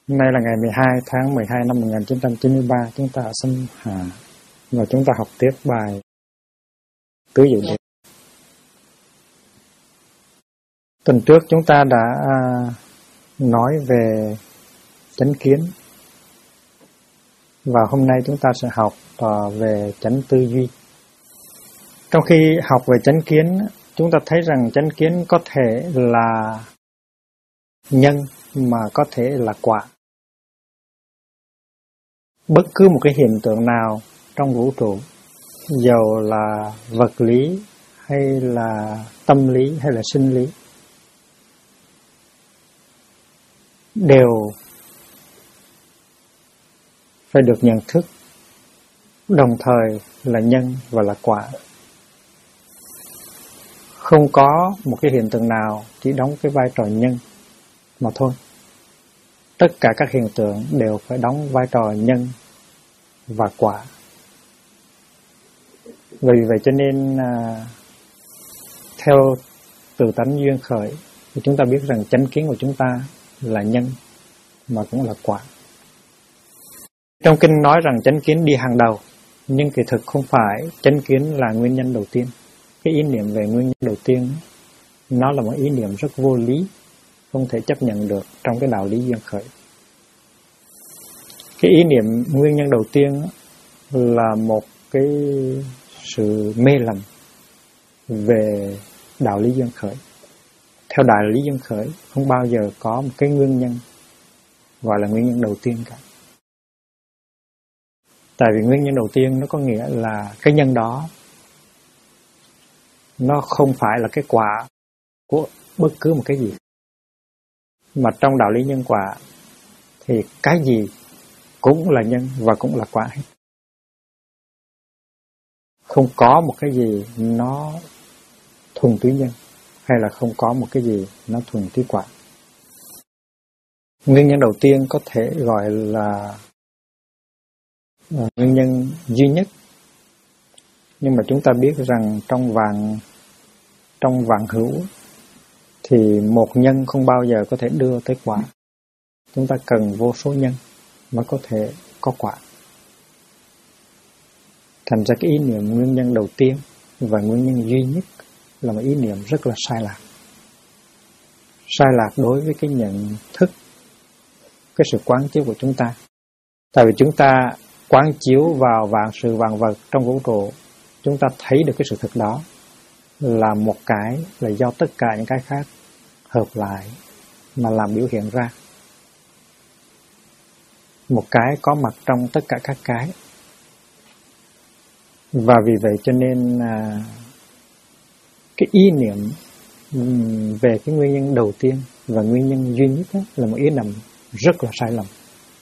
Hôm nay là ngày 12 tháng 12 năm 1993, chúng ta ở Sâm Hà và chúng ta học tiếp bài Tứ Diệu Đế. Tuần trước chúng ta đã nói về chánh kiến, và hôm nay chúng ta sẽ học về chánh tư duy. Trong khi học về chánh kiến, chúng ta thấy rằng chánh kiến có thể là nhân mà có thể là quả. Bất cứ một cái hiện tượng nào trong vũ trụ, dầu là vật lý hay là tâm lý hay là sinh lý, đều phải được nhận thức đồng thời là nhân và là quả. Không có một cái hiện tượng nào chỉ đóng cái vai trò nhân mà thôi. Tất cả các hiện tượng đều phải đóng vai trò nhân và quả. Vì vậy cho nên theo từ tánh duyên khởi thì chúng ta biết rằng chánh kiến của chúng ta là nhân mà cũng là quả. Trong kinh nói rằng chánh kiến đi hàng đầu, nhưng kỳ thực không phải chánh kiến là nguyên nhân đầu tiên. Cái ý niệm về nguyên nhân đầu tiên nó là một ý niệm rất vô lý, không thể chấp nhận được trong cái đạo lý duyên khởi. Cái ý niệm nguyên nhân đầu tiên là một cái sự mê lầm về đạo lý duyên khởi. Theo đạo lý duyên khởi không bao giờ có một cái nguyên nhân gọi là nguyên nhân đầu tiên cả. Tại vì nguyên nhân đầu tiên nó có nghĩa là cái nhân đó nó không phải là cái quả của bất cứ một cái gì. Mà trong đạo lý nhân quả thì cái gì cũng là nhân và cũng là quả hết. Không có một cái gì nó thuần túy nhân, hay là không có một cái gì nó thuần túy quả. Nguyên nhân đầu tiên có thể gọi là nguyên nhân duy nhất. Nhưng mà chúng ta biết rằng trong vạn hữu thì một nhân không bao giờ có thể đưa tới quả. Chúng ta cần vô số nhân mới có thể có quả. Thành ra cái ý niệm nguyên nhân đầu tiên và nguyên nhân duy nhất là một ý niệm rất là sai lạc. Sai lạc đối với cái nhận thức, cái sự quán chiếu của chúng ta. Tại vì chúng ta quán chiếu vào vạn sự vạn vật trong vũ trụ, chúng ta thấy được cái sự thực đó là một cái là do tất cả những cái khác hợp lại mà làm biểu hiện ra. Một cái có mặt trong tất cả các cái. Và vì vậy cho nên cái ý niệm về cái nguyên nhân đầu tiên và nguyên nhân duy nhất là một ý niệm rất là sai lầm.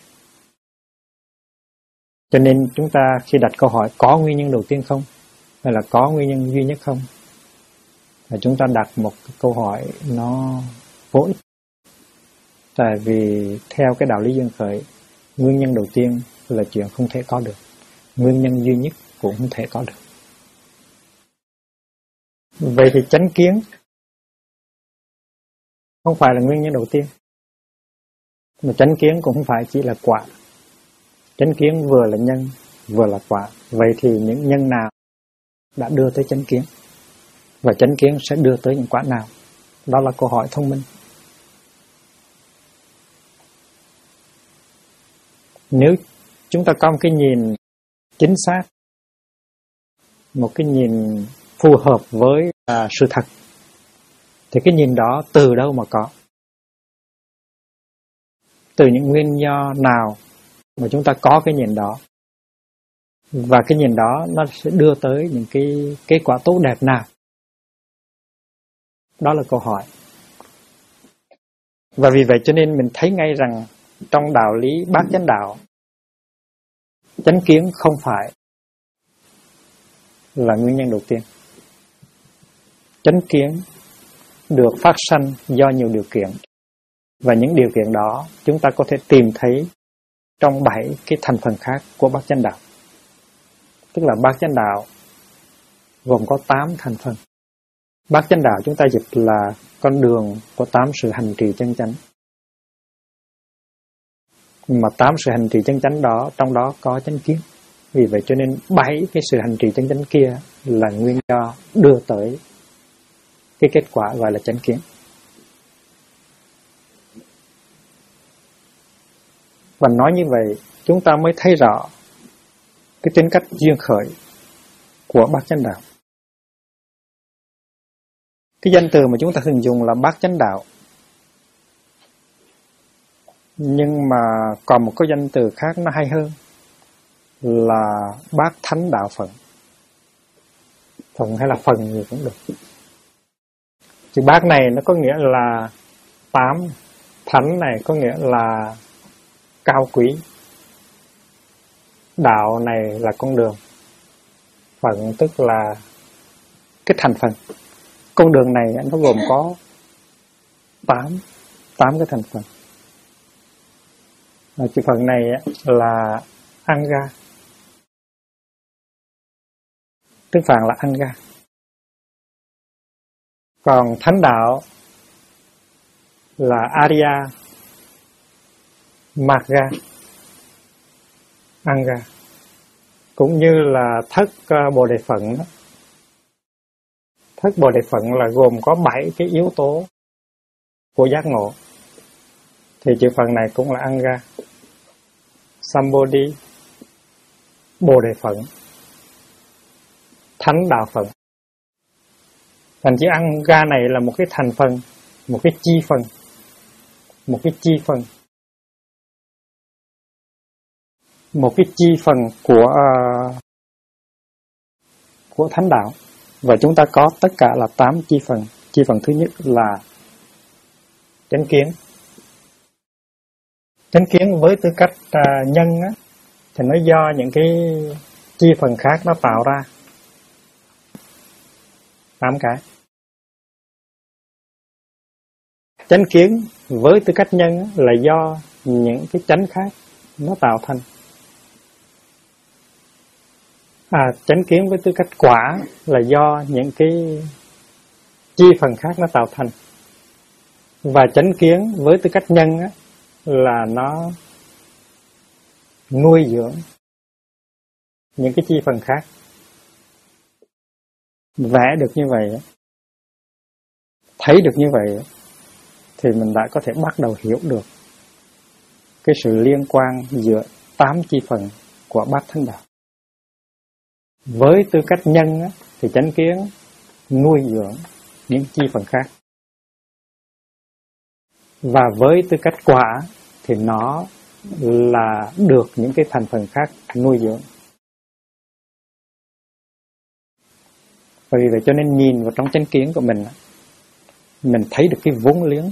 Cho nên chúng ta khi đặt câu hỏi có nguyên nhân đầu tiên không, hay là có nguyên nhân duy nhất không, là chúng ta đặt một cái câu hỏi nó vô ích. Tại vì theo cái đạo lý duyên khởi, nguyên nhân đầu tiên là chuyện không thể có được, nguyên nhân duy nhất cũng không thể có được. Vậy thì chánh kiến không phải là nguyên nhân đầu tiên, mà chánh kiến cũng không phải chỉ là quả. Chánh kiến vừa là nhân vừa là quả. Vậy thì những nhân nào đã đưa tới chánh kiến, và chánh kiến sẽ đưa tới những quả nào? Đó là câu hỏi thông minh. Nếu chúng ta có một cái nhìn chính xác, một cái nhìn phù hợp với sự thật, thì cái nhìn đó từ đâu mà có? Từ những nguyên do nào mà chúng ta có cái nhìn đó? Và cái nhìn đó nó sẽ đưa tới những cái kết quả tốt đẹp nào? Đó là câu hỏi. Và vì vậy cho nên mình thấy ngay rằng trong đạo lý bát chánh đạo, chánh kiến không phải là nguyên nhân đầu tiên. Chánh kiến được phát sanh do nhiều điều kiện, và những điều kiện đó chúng ta có thể tìm thấy trong 7 cái thành phần khác của bát chánh đạo. Tức là bát chánh đạo gồm có 8 thành phần. Bát chánh đạo chúng ta dịch là con đường của 8 sự hành trì chân chánh. Mà 8 sự hành trì chân chánh đó, trong đó có chánh kiến. Vì vậy cho nên 7 cái sự hành trì chân chánh kia là nguyên do đưa tới cái kết quả gọi là chánh kiến. Và nói như vậy, chúng ta mới thấy rõ cái tính cách duyên khởi của bát chánh đạo. Cái danh từ mà chúng ta thường dùng là bát chánh đạo, nhưng mà còn một cái danh từ khác nó hay hơn là bát thánh đạo phận. Phận hay là phần gì cũng được. Chữ bát này nó có nghĩa là 8, thánh này có nghĩa là cao quý, đạo này là con đường, phận tức là cái thành phần. Con đường này nó gồm có 8 cái thành phần. Chữ phận này là Anga, tiếng Phạn là Anga. Còn thánh đạo là Arya, Magga, Anga, cũng như là thất Bồ Đề Phận đó. Thất Bồ Đề Phận là gồm có 7 cái yếu tố của giác ngộ. Thì chữ phận này cũng là Anga, Sambodhi, Bồ Đề Phận, Thánh Đạo Phận. Thành chữ Anga này là một cái thành phần, một cái chi phần, một cái chi phần, một cái chi phần của Thánh Đạo. Và chúng ta có tất cả là 8 chi phần. Chi phần thứ nhất là chánh kiến. Chánh kiến với tư cách nhân á, thì nó do những cái chi phần khác nó tạo ra. 8 cái. Chánh kiến với tư cách nhân á, là do những cái chánh khác nó tạo thành. Chánh kiến với tư cách quả là do những cái chi phần khác nó tạo thành. Và chánh kiến với tư cách nhân á, là nó nuôi dưỡng những cái chi phần khác. Vẽ được như vậy, thấy được như vậy, thì mình đã có thể bắt đầu hiểu được cái sự liên quan giữa 8 chi phần của bát thánh đạo. Với tư cách nhân á, thì chánh kiến nuôi dưỡng những chi phần khác. Và với tư cách quả thì nó là được những cái thành phần khác nuôi dưỡng. Vì vậy cho nên nhìn vào trong chánh kiến của mình thấy được cái vốn liếng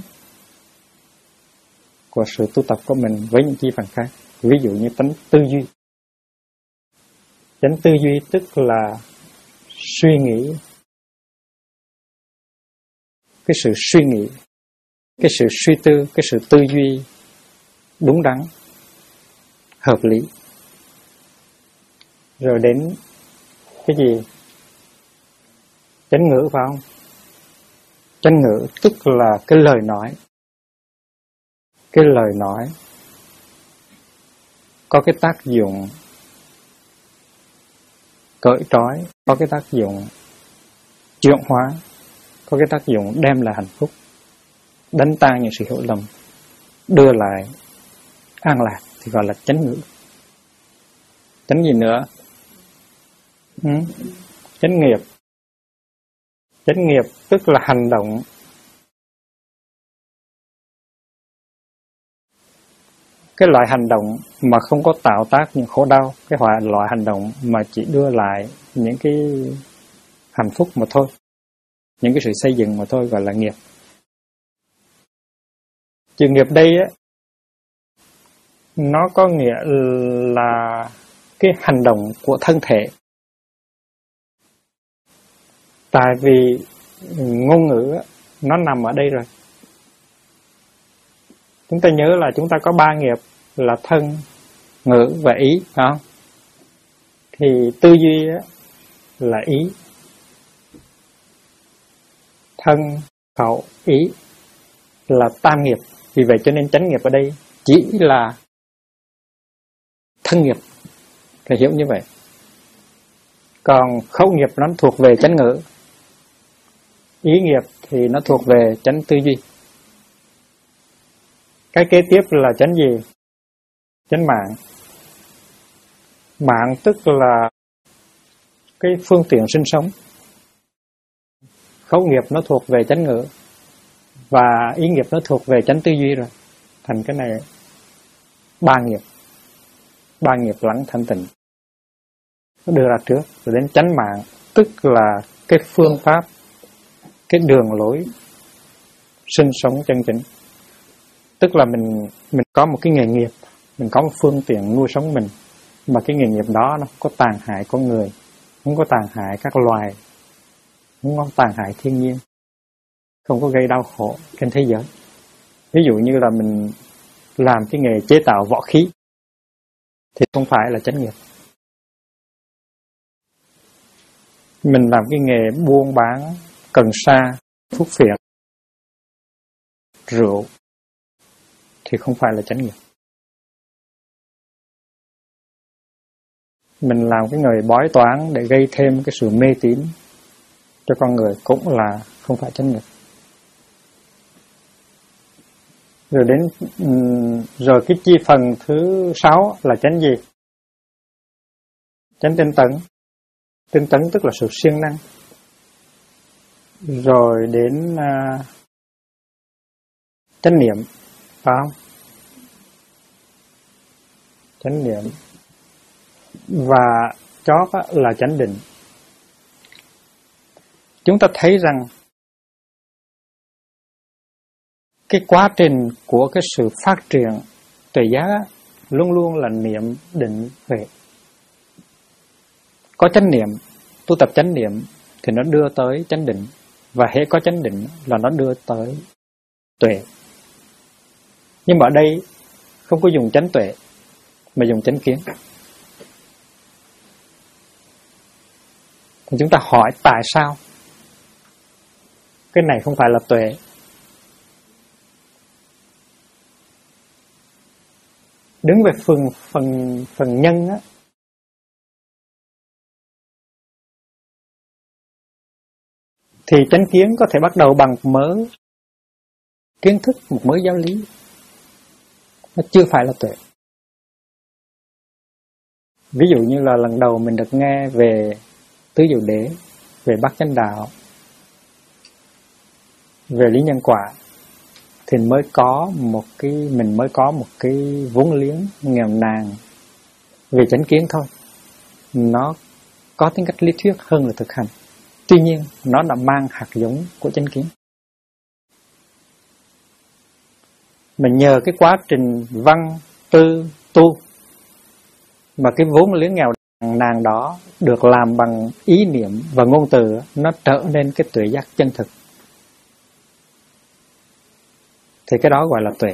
của sự tu tập của mình với những chi phần khác. Ví dụ như tánh tư duy. Chánh tư duy tức là suy nghĩ, cái sự suy nghĩ, cái sự suy tư, cái sự tư duy đúng đắn, hợp lý. Rồi đến cái gì? Chánh ngữ phải không? Chánh ngữ tức là cái lời nói. Cái lời nói có cái tác dụng cởi trói, có cái tác dụng chuyển hóa, có cái tác dụng đem lại hạnh phúc, đánh tan những sự hiểu lầm, đưa lại an lạc, thì gọi là chánh ngữ. Chánh gì nữa? Chánh nghiệp. Chánh nghiệp tức là hành động. Cái loại hành động mà không có tạo tác những khổ đau, cái loại hành động mà chỉ đưa lại những cái hạnh phúc mà thôi, những cái sự xây dựng mà thôi, gọi là nghiệp. Chữ nghiệp đây á, nó có nghĩa là cái hành động của thân thể. Tại vì ngôn ngữ á, nó nằm ở đây rồi. Chúng ta nhớ là chúng ta có 3 nghiệp là thân, ngữ và ý, phải không? Thì tư duy á, là ý. Thân, khẩu, ý là tam nghiệp. Vì vậy cho nên chánh nghiệp ở đây chỉ là thân nghiệp, phải hiểu như vậy. Còn khẩu nghiệp nó thuộc về chánh ngữ, ý nghiệp thì nó thuộc về chánh tư duy. Cái kế tiếp là chánh gì? Chánh mạng. Mạng tức là cái phương tiện sinh sống. Khẩu nghiệp nó thuộc về chánh ngữ và ý nghiệp nó thuộc về chánh tư duy rồi. Thành cái này ba nghiệp lẫn thanh tịnh. Nó đưa ra trước rồi đến chánh mạng, tức là cái phương pháp, cái đường lối sinh sống chân chính. Tức là mình có một cái nghề nghiệp, mình có một phương tiện nuôi sống mình, mà cái nghề nghiệp đó nó không có tàn hại con người, không có tàn hại các loài, không có tàn hại thiên nhiên, không có gây đau khổ trên thế giới. Ví dụ như là mình làm cái nghề chế tạo võ khí thì không phải là chánh nghiệp. Mình làm cái nghề buôn bán cần sa, thuốc phiện, rượu thì không phải là chánh nghiệp. Mình làm cái nghề bói toán để gây thêm cái sự mê tín cho con người cũng là không phải chánh nghiệp. Rồi cái chi phần thứ 6 là chánh gì? Chánh tinh tấn. Tinh tấn tức là sự siêng năng. Rồi đến chánh niệm, phải không? Chánh niệm. Và chót là chánh định. Chúng ta thấy rằng cái quá trình của cái sự phát triển tuệ giác luôn luôn là niệm, định, huệ. Có chánh niệm, tu tập chánh niệm thì nó đưa tới chánh định, và hễ có chánh định là nó đưa tới tuệ. Nhưng mà ở đây không có dùng chánh tuệ mà dùng chánh kiến. Thì chúng ta hỏi tại sao cái này không phải là tuệ? Đứng về phần nhân á, thì chánh kiến có thể bắt đầu bằng một mớ kiến thức, một mớ giáo lý. Nó chưa phải là tuệ. Ví dụ như là lần đầu mình được nghe về tứ diệu đế, về bát chánh đạo, về lý nhân quả, thì mình mới có một cái vốn liếng nghèo nàn về chánh kiến thôi. Nó có tính cách lý thuyết hơn là thực hành. Tuy nhiên nó đã mang hạt giống của chánh kiến. Mình nhờ cái quá trình văn tư tu mà cái vốn liếng nghèo nàn đó được làm bằng ý niệm và ngôn từ, nó trở nên cái tuệ giác chân thực. Thì cái đó gọi là tuệ.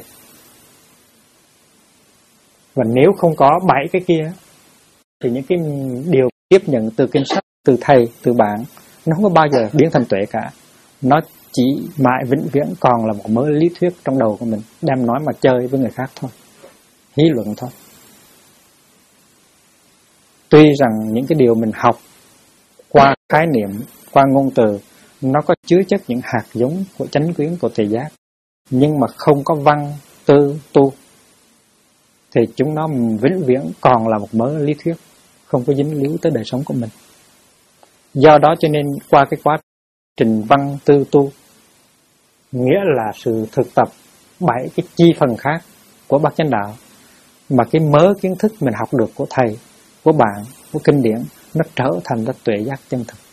Và nếu không có 7 cái kia thì những cái điều tiếp nhận từ kinh sách, từ thầy, từ bạn, nó không có bao giờ biến thành tuệ cả. Nó chỉ mãi vĩnh viễn còn là một mớ lý thuyết trong đầu của mình, đem nói mà chơi với người khác thôi, lý luận thôi. Tuy rằng những cái điều mình học qua khái niệm, qua ngôn từ, nó có chứa chất những hạt giống của chánh kiến, của tuệ giác, nhưng mà không có văn, tư, tu, thì chúng nó vĩnh viễn còn là một mớ lý thuyết, không có dính líu tới đời sống của mình. Do đó cho nên qua cái quá trình văn, tư, tu, nghĩa là sự thực tập 7 cái chi phần khác của bát chánh đạo, mà cái mớ kiến thức mình học được của thầy, của bạn, của kinh điển, nó trở thành ra tuệ giác chân thực.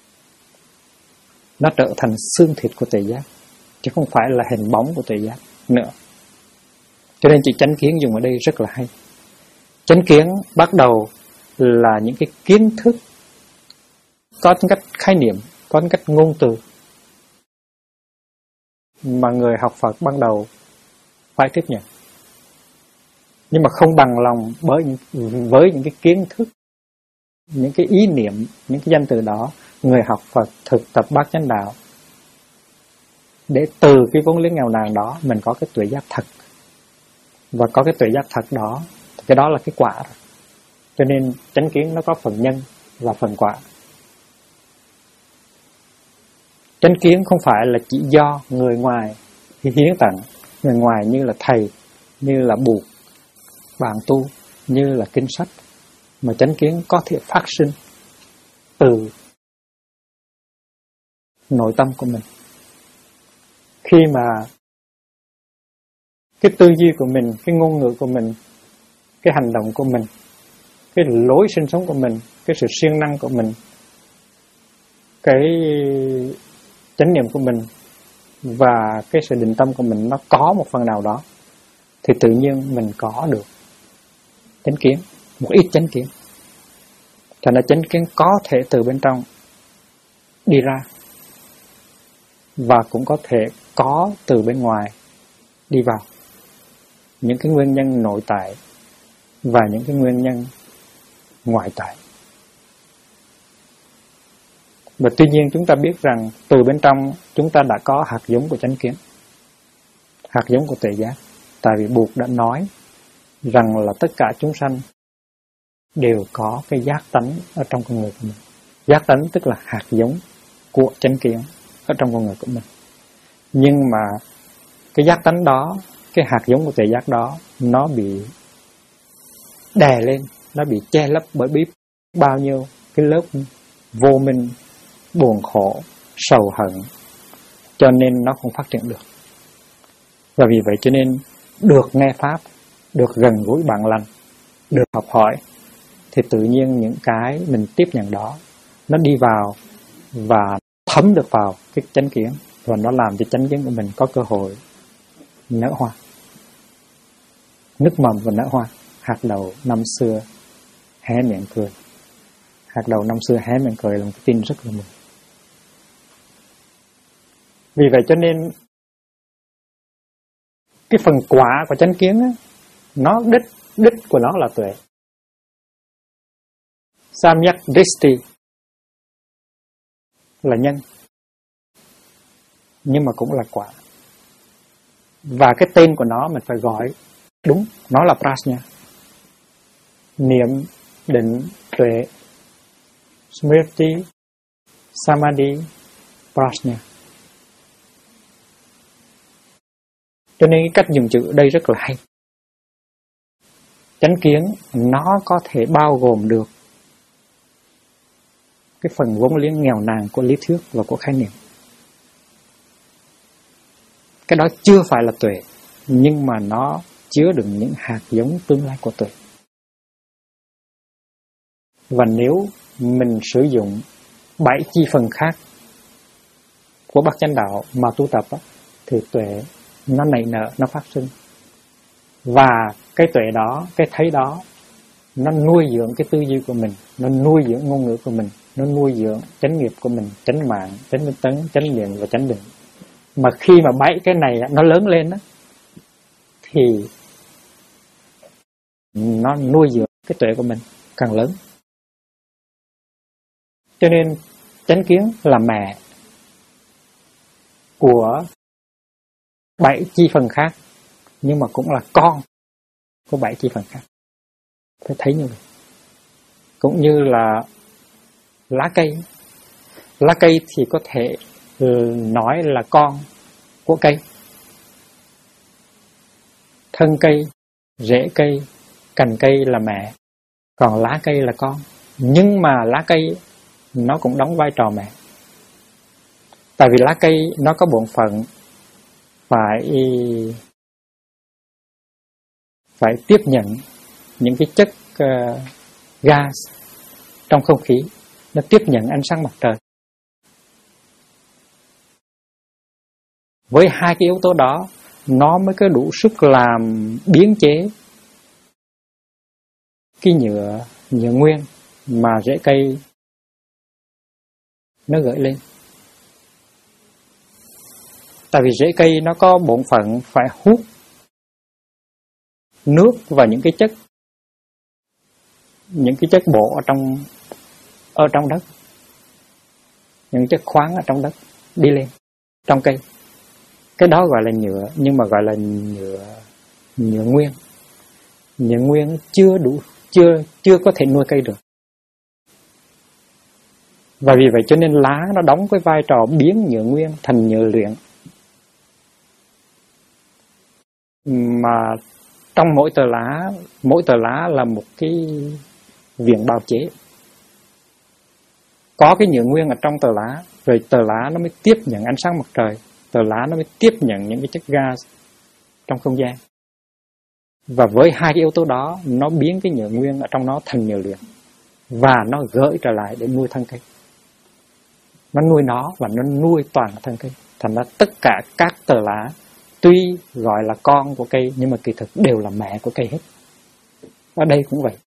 Nó trở thành xương thịt của tuệ giác, chứ không phải là hình bóng của tuệ giác nữa. Cho nên chữ chánh kiến dùng ở đây rất là hay. Chánh kiến bắt đầu là những cái kiến thức có tính cách khái niệm, có tính cách ngôn từ, mà người học Phật ban đầu phải tiếp nhận. Nhưng mà không bằng lòng với những cái kiến thức, những cái ý niệm, những cái danh từ đó, người học Phật thực tập bát chánh đạo để từ cái vốn liếng nghèo nàn đó mình có cái tuệ giác thật. Và có cái tuệ giác thật đó, cái đó là cái quả rồi. Cho nên chánh kiến nó có phần nhân và phần quả. Chánh kiến không phải là chỉ do người ngoài hiến tặng, người ngoài như là thầy, như là buộc, bạn tu, như là kinh sách, mà chánh kiến có thể phát sinh từ nội tâm của mình. Khi mà cái tư duy của mình, cái ngôn ngữ của mình, cái hành động của mình, cái lối sinh sống của mình, cái sự siêng năng của mình, cái chánh niệm của mình và cái sự định tâm của mình nó có một phần nào đó, thì tự nhiên mình có được chánh kiến, một ít chánh kiến. Cho nên chánh kiến có thể từ bên trong đi ra, và cũng có thể có từ bên ngoài đi vào. Những cái nguyên nhân nội tại và những cái nguyên nhân ngoại tại. Và tuy nhiên chúng ta biết rằng từ bên trong chúng ta đã có hạt giống của chánh kiến, hạt giống của tuệ giác. Tại vì Buddha đã nói rằng là tất cả chúng sanh đều có cái giác tánh ở trong con người của mình. Giác tánh tức là hạt giống của chánh kiến ở trong con người của mình. Nhưng mà cái giác tánh đó, cái hạt giống của tuệ giác đó, nó bị đè lên, nó bị che lấp bởi biết bao nhiêu cái lớp vô minh, buồn khổ, sầu hận, cho nên nó không phát triển được. Và vì vậy cho nên được nghe Pháp, được gần gũi bạn lành, được học hỏi, thì tự nhiên những cái mình tiếp nhận đó, nó đi vào và thấm được vào cái chánh kiến, và nó làm cho chánh kiến của mình có cơ hội nở hoa, nứt mầm và nở hoa. Hạt đậu năm xưa hé miệng cười. Hạt đậu năm xưa hé miệng cười là một cái tin rất là mừng. Vì vậy cho nên cái phần quả của chánh kiến á, nó đích của nó là tuệ. Samyak Drishti là nhân, nhưng mà cũng là quả. Và cái tên của nó mình phải gọi đúng, nó là Prajna. Niệm, định, tuệ, Smriti, Samadhi, Prajna. Cho nên cái cách dùng chữ ở đây rất là hay. Chánh kiến nó có thể bao gồm được cái phần vốn liếng nghèo nàn của lý thuyết và của khái niệm. Cái đó chưa phải là tuệ, nhưng mà nó chứa đựng những hạt giống tương lai của tuệ. Và nếu mình sử dụng 7 chi phần khác của Bát Chánh Đạo mà tu tập á, thì tuệ nó nảy nở, nó phát sinh. Và cái tuệ đó, cái thấy đó, nó nuôi dưỡng cái tư duy của mình, nó nuôi dưỡng ngôn ngữ của mình, nó nuôi dưỡng chánh nghiệp của mình, chánh mạng, chánh tinh tấn, chánh niệm và chánh định. Mà khi mà 7 cái này nó lớn lên á, thì nó nuôi dưỡng cái tuệ của mình càng lớn. Cho nên chánh kiến là mẹ của 7 chi phần khác, nhưng mà cũng là con của 7 chi phần khác. Phải thấy như vậy. Cũng như là lá cây. Lá cây thì có thể nói là con của cây. Thân cây, rễ cây, cành cây là mẹ, còn lá cây là con. Nhưng mà lá cây nó cũng đóng vai trò mẹ. Tại vì lá cây nó có bổn phận phải tiếp nhận những cái chất gas trong không khí, nó tiếp nhận ánh sáng mặt trời. Với hai cái yếu tố đó, nó mới có đủ sức làm biến chế cái nhựa nguyên mà rễ cây nó gửi lên. Tại vì rễ cây nó có bổn phận phải hút nước và những cái chất bổ ở trong đất, những chất khoáng ở trong đất đi lên trong cây. Cái đó gọi là nhựa, nhưng mà gọi là nhựa nguyên. Nhựa nguyên chưa đủ chưa có thể nuôi cây được. Và vì vậy cho nên lá nó đóng cái vai trò biến nhựa nguyên thành nhựa luyện. Mà trong mỗi tờ lá là một cái viện bào chế. Có cái nhựa nguyên ở trong tờ lá, rồi tờ lá nó mới tiếp nhận ánh sáng mặt trời, tờ lá nó mới tiếp nhận những cái chất gas trong không gian. Và với hai cái yếu tố đó, nó biến cái nhựa nguyên ở trong nó thành nhựa luyện. Và nó gửi trở lại để nuôi thân cây. Nó nuôi nó và nó nuôi toàn thân cây. Thành ra tất cả các tờ lá tuy gọi là con của cây, nhưng mà kỳ thực đều là mẹ của cây hết. Ở đây cũng vậy.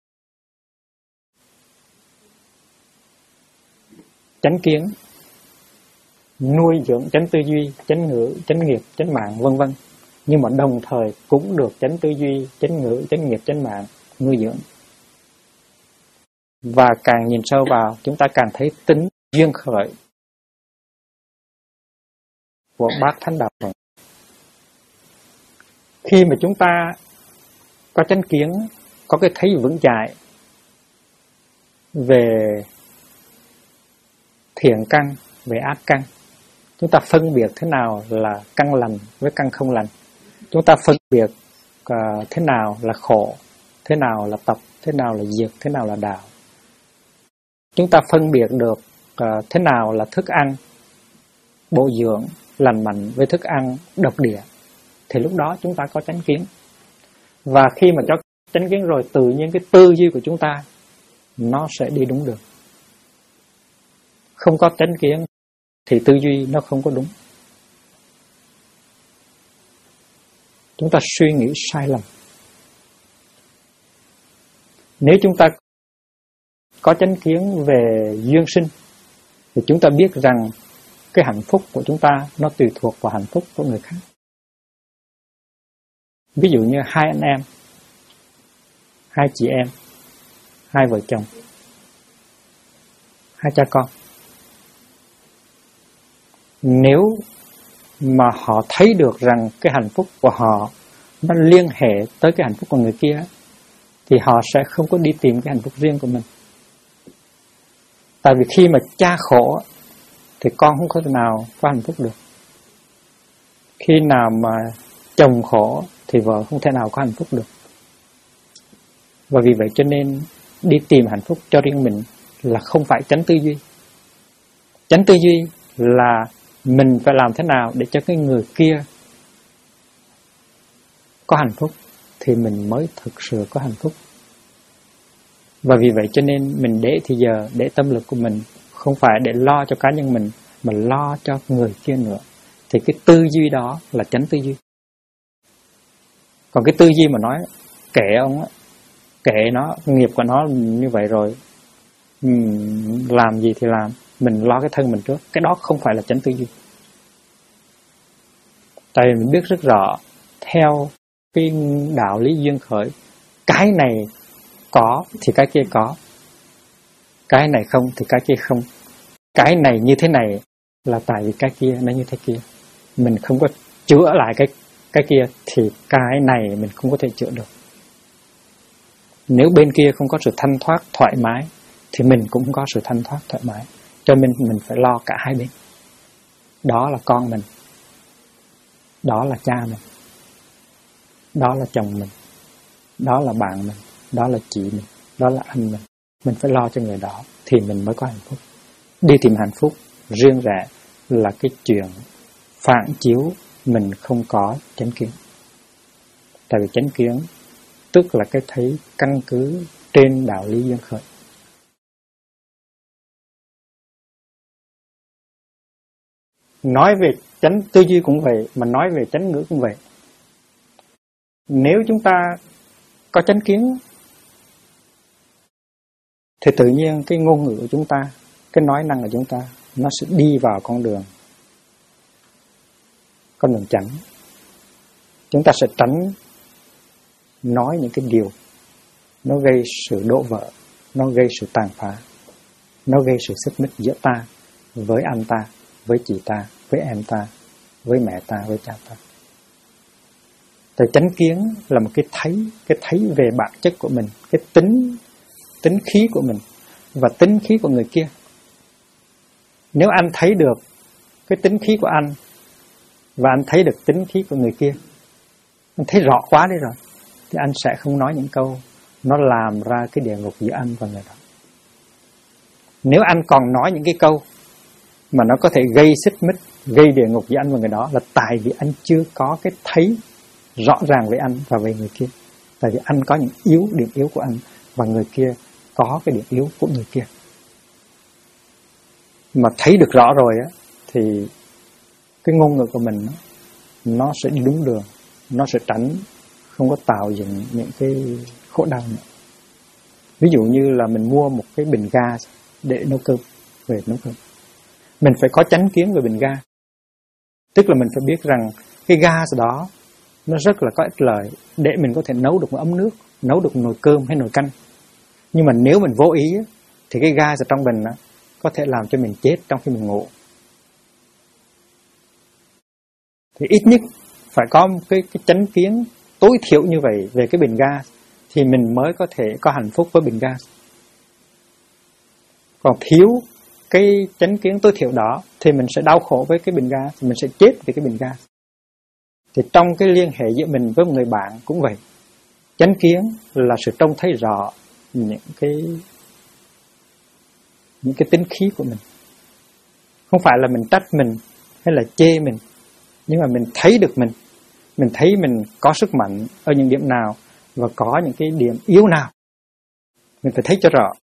Chánh kiến nuôi dưỡng chánh tư duy, chánh ngữ, chánh nghiệp, chánh mạng, vân vân. Nhưng mà đồng thời cũng được chánh tư duy, chánh ngữ, chánh nghiệp, chánh mạng nuôi dưỡng. Và càng nhìn sâu vào, chúng ta càng thấy tính duyên khởi của bát thánh đạo Phật. Khi mà chúng ta có chánh kiến, có cái thấy vững chãi về thiện căn, về ác căn, chúng ta phân biệt thế nào là căn lành với căn không lành. Chúng ta phân biệt thế nào là khổ, thế nào là tập, thế nào là diệt, thế nào là đạo. Chúng ta phân biệt được thế nào là thức ăn bổ dưỡng, lành mạnh với thức ăn độc địa. Thì lúc đó chúng ta có chánh kiến. Và khi mà có chánh kiến rồi, tự nhiên cái tư duy của chúng ta nó sẽ đi đúng đường. Không có chánh kiến thì tư duy nó không có đúng. Chúng ta suy nghĩ sai lầm. Nếu chúng ta có chánh kiến về duyên sinh thì chúng ta biết rằng cái hạnh phúc của chúng ta nó tùy thuộc vào hạnh phúc của người khác. Ví dụ như hai anh em, hai chị em, hai vợ chồng, hai cha con. Nếu mà họ thấy được rằng cái hạnh phúc của họ nó liên hệ tới cái hạnh phúc của người kia, thì họ sẽ không có đi tìm cái hạnh phúc riêng của mình. Tại vì khi mà cha khổ thì con không có thể nào có hạnh phúc được. Khi nào mà chồng khổ thì vợ không thể nào có hạnh phúc được. Và vì vậy cho nên đi tìm hạnh phúc cho riêng mình là không phải chánh tư duy. Chánh tư duy là mình phải làm thế nào để cho cái người kia có hạnh phúc thì mình mới thực sự có hạnh phúc. Và vì vậy cho nên mình để thì giờ, để tâm lực của mình không phải để lo cho cá nhân mình, mà lo cho người kia nữa. Thì cái tư duy đó là chánh tư duy. Còn cái tư duy mà nói kệ ông á, kệ nó, nghiệp của nó như vậy rồi, làm gì thì làm, mình lo cái thân mình trước, cái đó không phải là chánh tư duy. Tại vì mình biết rất rõ, theo cái đạo lý duyên khởi, cái này có thì cái kia có, cái này không thì cái kia không, cái này như thế này là tại vì cái kia nó như thế kia. Mình không có chữa lại cái kia thì cái này mình không có thể chữa được. Nếu bên kia không có sự thanh thoát thoải mái thì mình cũng không có sự thanh thoát thoải mái. Cho nên mình phải lo cả hai bên. Đó là con mình, đó là cha mình, đó là chồng mình, đó là bạn mình, đó là chị mình, đó là anh mình. Mình phải lo cho người đó thì mình mới có hạnh phúc. Đi tìm hạnh phúc riêng rẽ là cái chuyện phản chiếu mình không có chánh kiến. Tại vì chánh kiến tức là cái thấy căn cứ trên đạo lý duyên khởi. Nói về chánh tư duy cũng vậy, mà nói về chánh ngữ cũng vậy. Nếu chúng ta có chánh kiến thì tự nhiên cái ngôn ngữ của chúng ta, cái nói năng của chúng ta nó sẽ đi vào con đường chánh. Chúng ta sẽ tránh nói những cái điều nó gây sự đổ vỡ, nó gây sự tàn phá, nó gây sự xích mích giữa ta với anh ta, với chị ta, với em ta, với mẹ ta, với cha ta. Thì chánh kiến là một cái thấy về bản chất của mình, cái tính khí của mình và tính khí của người kia. Nếu anh thấy được cái tính khí của anh và anh thấy được tính khí của người kia, anh thấy rõ quá đi rồi, thì anh sẽ không nói những câu nó làm ra cái địa ngục giữa anh và người đó. Nếu anh còn nói những cái câu mà nó có thể gây xích mích, gây địa ngục giữa anh và người đó, là tại vì anh chưa có cái thấy rõ ràng về anh và về người kia. Tại vì anh có những điểm yếu của anh và người kia có cái điểm yếu của người kia. Mà thấy được rõ rồi á, thì cái ngôn ngữ của mình nó sẽ đi đúng đường, nó sẽ tránh, không có tạo dựng những cái khổ đau nữa. Ví dụ như là mình mua một cái bình ga để nấu cơm, về nấu cơm, mình phải có chánh kiến về bình ga. Tức là mình phải biết rằng cái gas đó nó rất là có ích lợi để mình có thể nấu được một ấm nước, nấu được một nồi cơm hay nồi canh. Nhưng mà nếu mình vô ý thì cái gas ở trong bình có thể làm cho mình chết trong khi mình ngủ. Thì ít nhất phải có một cái chánh kiến tối thiểu như vậy về cái bình gas thì mình mới có thể có hạnh phúc với bình gas. Còn thiếu cái chánh kiến tối thiểu đó thì mình sẽ đau khổ với cái bình gas, mình sẽ chết vì cái bình gas. Thì trong cái liên hệ giữa mình với một người bạn cũng vậy. Chánh kiến là sự trông thấy rõ những cái tính khí của mình. Không phải là mình trách mình hay là chê mình, nhưng mà mình thấy được mình thấy mình có sức mạnh ở những điểm nào và có những cái điểm yếu nào. Mình phải thấy cho rõ.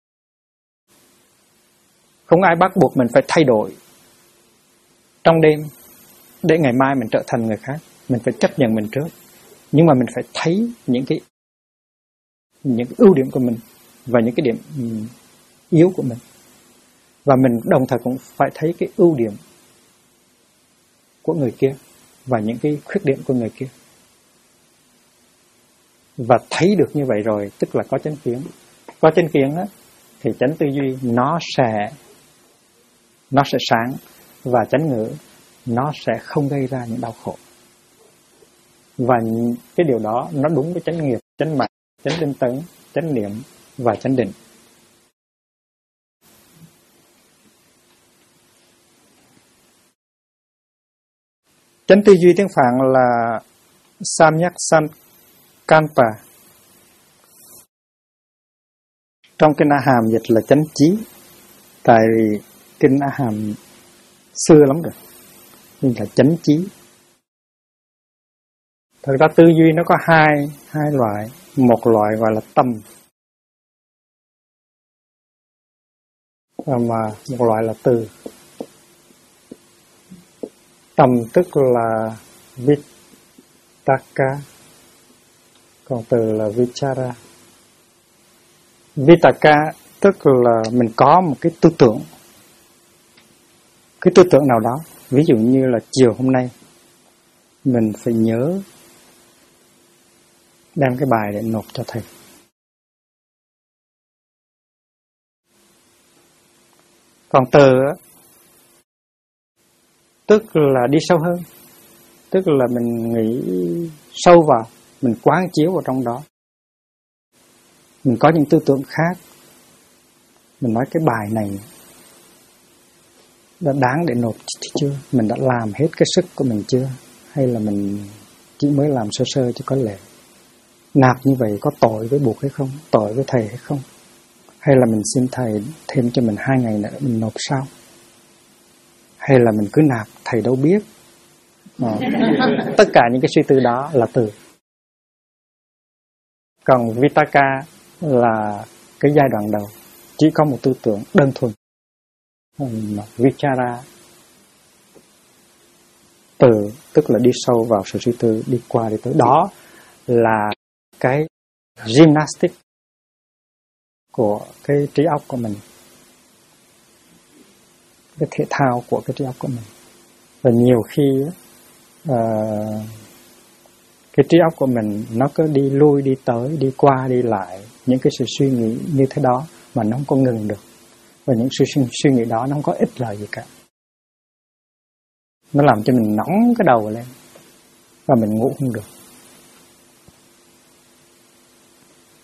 Không ai bắt buộc mình phải thay đổi trong đêm để ngày mai mình trở thành người khác. Mình phải chấp nhận mình trước. Nhưng mà mình phải thấy những cái ưu điểm của mình và những cái điểm yếu của mình. Và mình đồng thời cũng phải thấy cái ưu điểm của người kia và những cái khuyết điểm của người kia. Và thấy được như vậy rồi tức là có chánh kiến. Có chánh kiến thì chánh tư duy nó sẽ sáng, và chánh ngữ nó sẽ không gây ra những đau khổ. Và cái điều đó nó đúng với chánh nghiệp, chánh mạch, chánh tinh tấn, chánh niệm và chánh định. Chánh tư duy tiếng Phạn là Samyak Sankalpa. Trong kinh A Hàm dịch là chánh trí. Tại vì kinh A Hàm xưa lắm rồi, nhưng là chánh trí. Thật ra tư duy nó có hai loại. Một loại gọi là tâm, và một loại là từ. Tâm tức là Vitakka, còn từ là Vichara. Vitakka tức là mình có một cái tư tưởng. Cái tư tưởng nào đó. Ví dụ như là chiều hôm nay mình phải nhớ đem cái bài để nộp cho thầy. Còn từ tức là đi sâu hơn. Tức là mình nghĩ sâu vào, mình quán chiếu vào trong đó. Mình có những tư tưởng khác. Mình nói cái bài này đã đáng để nộp chưa? Mình đã làm hết cái sức của mình chưa? Hay là mình chỉ mới làm sơ sơ chứ có lẽ? Nạp như vậy có tội với buộc hay không? Tội với thầy hay không? Hay là mình xin thầy thêm cho mình 2 ngày nữa mình nộp sao? Hay là mình cứ nạp, thầy đâu biết? Tất cả những cái suy tư đó là từ. Còn Vitakka là cái giai đoạn đầu, chỉ có một tư tưởng đơn thuần. Vichara, từ tức là đi sâu vào sự suy tư, đi qua đi tới. Đó là cái gymnastic của cái trí óc của mình, cái thể thao của cái trí óc của mình. Và nhiều khi cái trí óc của mình nó cứ đi lui đi tới, đi qua đi lại những cái sự suy nghĩ như thế đó mà nó không có ngừng được. Và những sự suy nghĩ đó nó không có ích lợi gì cả. Nó làm cho mình nóng cái đầu lên và mình ngủ không được.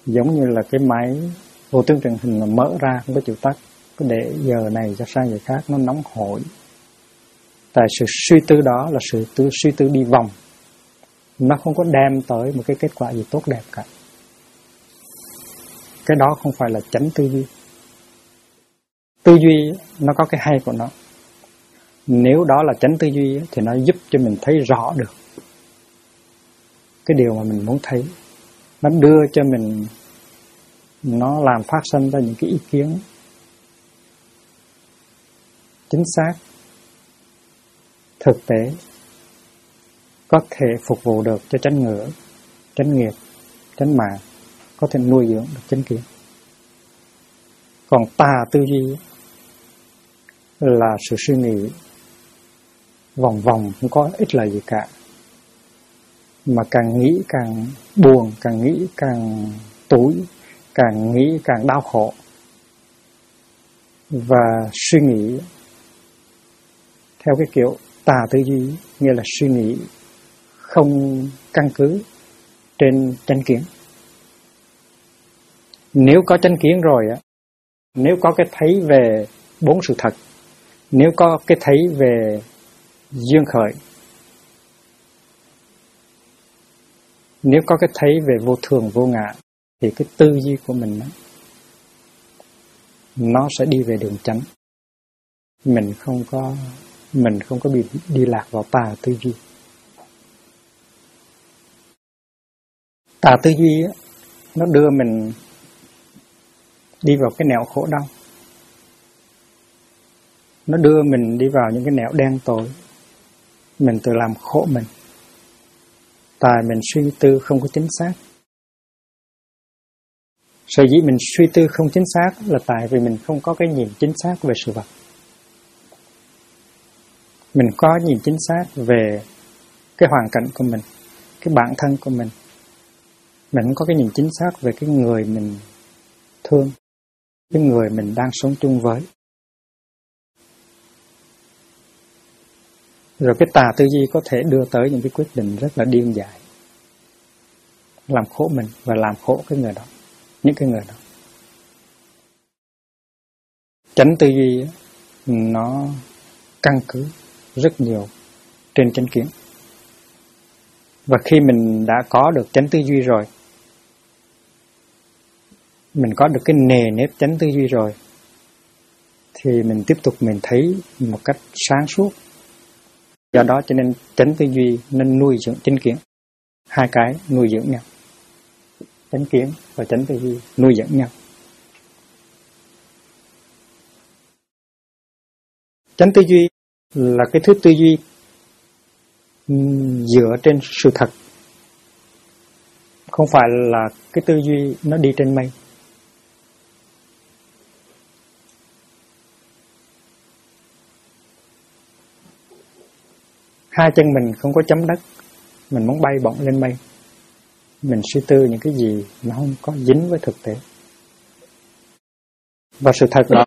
Giống như là cái máy vô tuyến truyền hình mà mở ra không có chịu tắt, cứ để giờ này cho sang giờ khác, nó nóng hổi. Tại sự suy tư đó là sự suy tư đi vòng, nó không có đem tới một cái kết quả gì tốt đẹp cả. Cái đó không phải là chánh tư duy. Tư duy nó có cái hay của nó. Nếu đó là chánh tư duy thì nó giúp cho mình thấy rõ được cái điều mà mình muốn thấy. Nó đưa cho mình, nó làm phát sinh ra những cái ý kiến chính xác, thực tế, có thể phục vụ được cho chánh ngữ, chánh nghiệp, chánh mạng, có thể nuôi dưỡng được chánh kiến. Còn tà tư duy là sự suy nghĩ vòng vòng, không có ích lợi gì cả, mà càng nghĩ càng buồn, càng nghĩ càng tủi, càng nghĩ càng đau khổ. Và suy nghĩ theo cái kiểu tà tư duy, nghĩa là suy nghĩ không căn cứ trên chánh kiến. Nếu có chánh kiến rồi á, nếu có cái thấy về bốn sự thật, nếu có cái thấy về duyên khởi, nếu có cái thấy về vô thường vô ngã, thì cái tư duy của mình đó, nó sẽ đi về đường chánh. Mình không có bị đi lạc vào tà tư duy. Tà tư duy á, nó đưa mình đi vào cái nẻo khổ đau. Nó đưa mình đi vào những cái nẻo đen tối. Mình tự làm khổ mình. Tại mình suy tư không có chính xác. Sở dĩ mình suy tư không chính xác là tại vì mình không có cái nhìn chính xác về sự vật. Mình có nhìn chính xác về cái hoàn cảnh của mình, cái bản thân của mình. Mình không có cái nhìn chính xác về cái người mình thương, cái người mình đang sống chung với. Rồi cái tà tư duy có thể đưa tới những cái quyết định rất là điên dại, làm khổ mình và làm khổ cái người đó, những cái người đó. Chánh tư duy nó căn cứ rất nhiều trên chánh kiến. Và khi mình đã có được chánh tư duy rồi, mình có được cái nề nếp chánh tư duy rồi, thì mình tiếp tục mình thấy một cách sáng suốt. Do đó cho nên chánh tư duy nên nuôi dưỡng chánh kiến. Hai cái nuôi dưỡng nhau. Chánh kiến và chánh tư duy nuôi dưỡng nhau. Chánh tư duy là cái thứ tư duy dựa trên sự thật. Không phải là cái tư duy nó đi trên mây. Hai chân mình không có chấm đất, mình muốn bay bổng lên mây. Mình suy tư những cái gì nó không có dính với thực tế. Và sự thật đó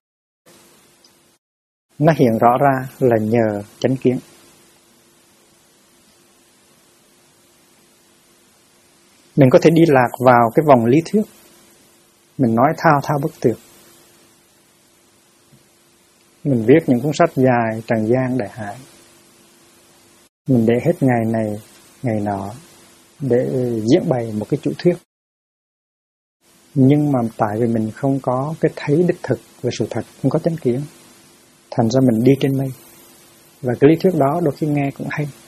nó hiện rõ ra là nhờ chánh kiến. Mình có thể đi lạc vào cái vòng lý thuyết. Mình nói thao thao bất tuyệt. Mình viết những cuốn sách dài tràn gian đại hải. Mình để hết ngày này, ngày nọ để diễn bày một cái chủ thuyết. Nhưng mà tại vì mình không có cái thấy đích thực về sự thật, không có chánh kiến, thành ra mình đi trên mây. Và cái lý thuyết đó đôi khi nghe cũng hay,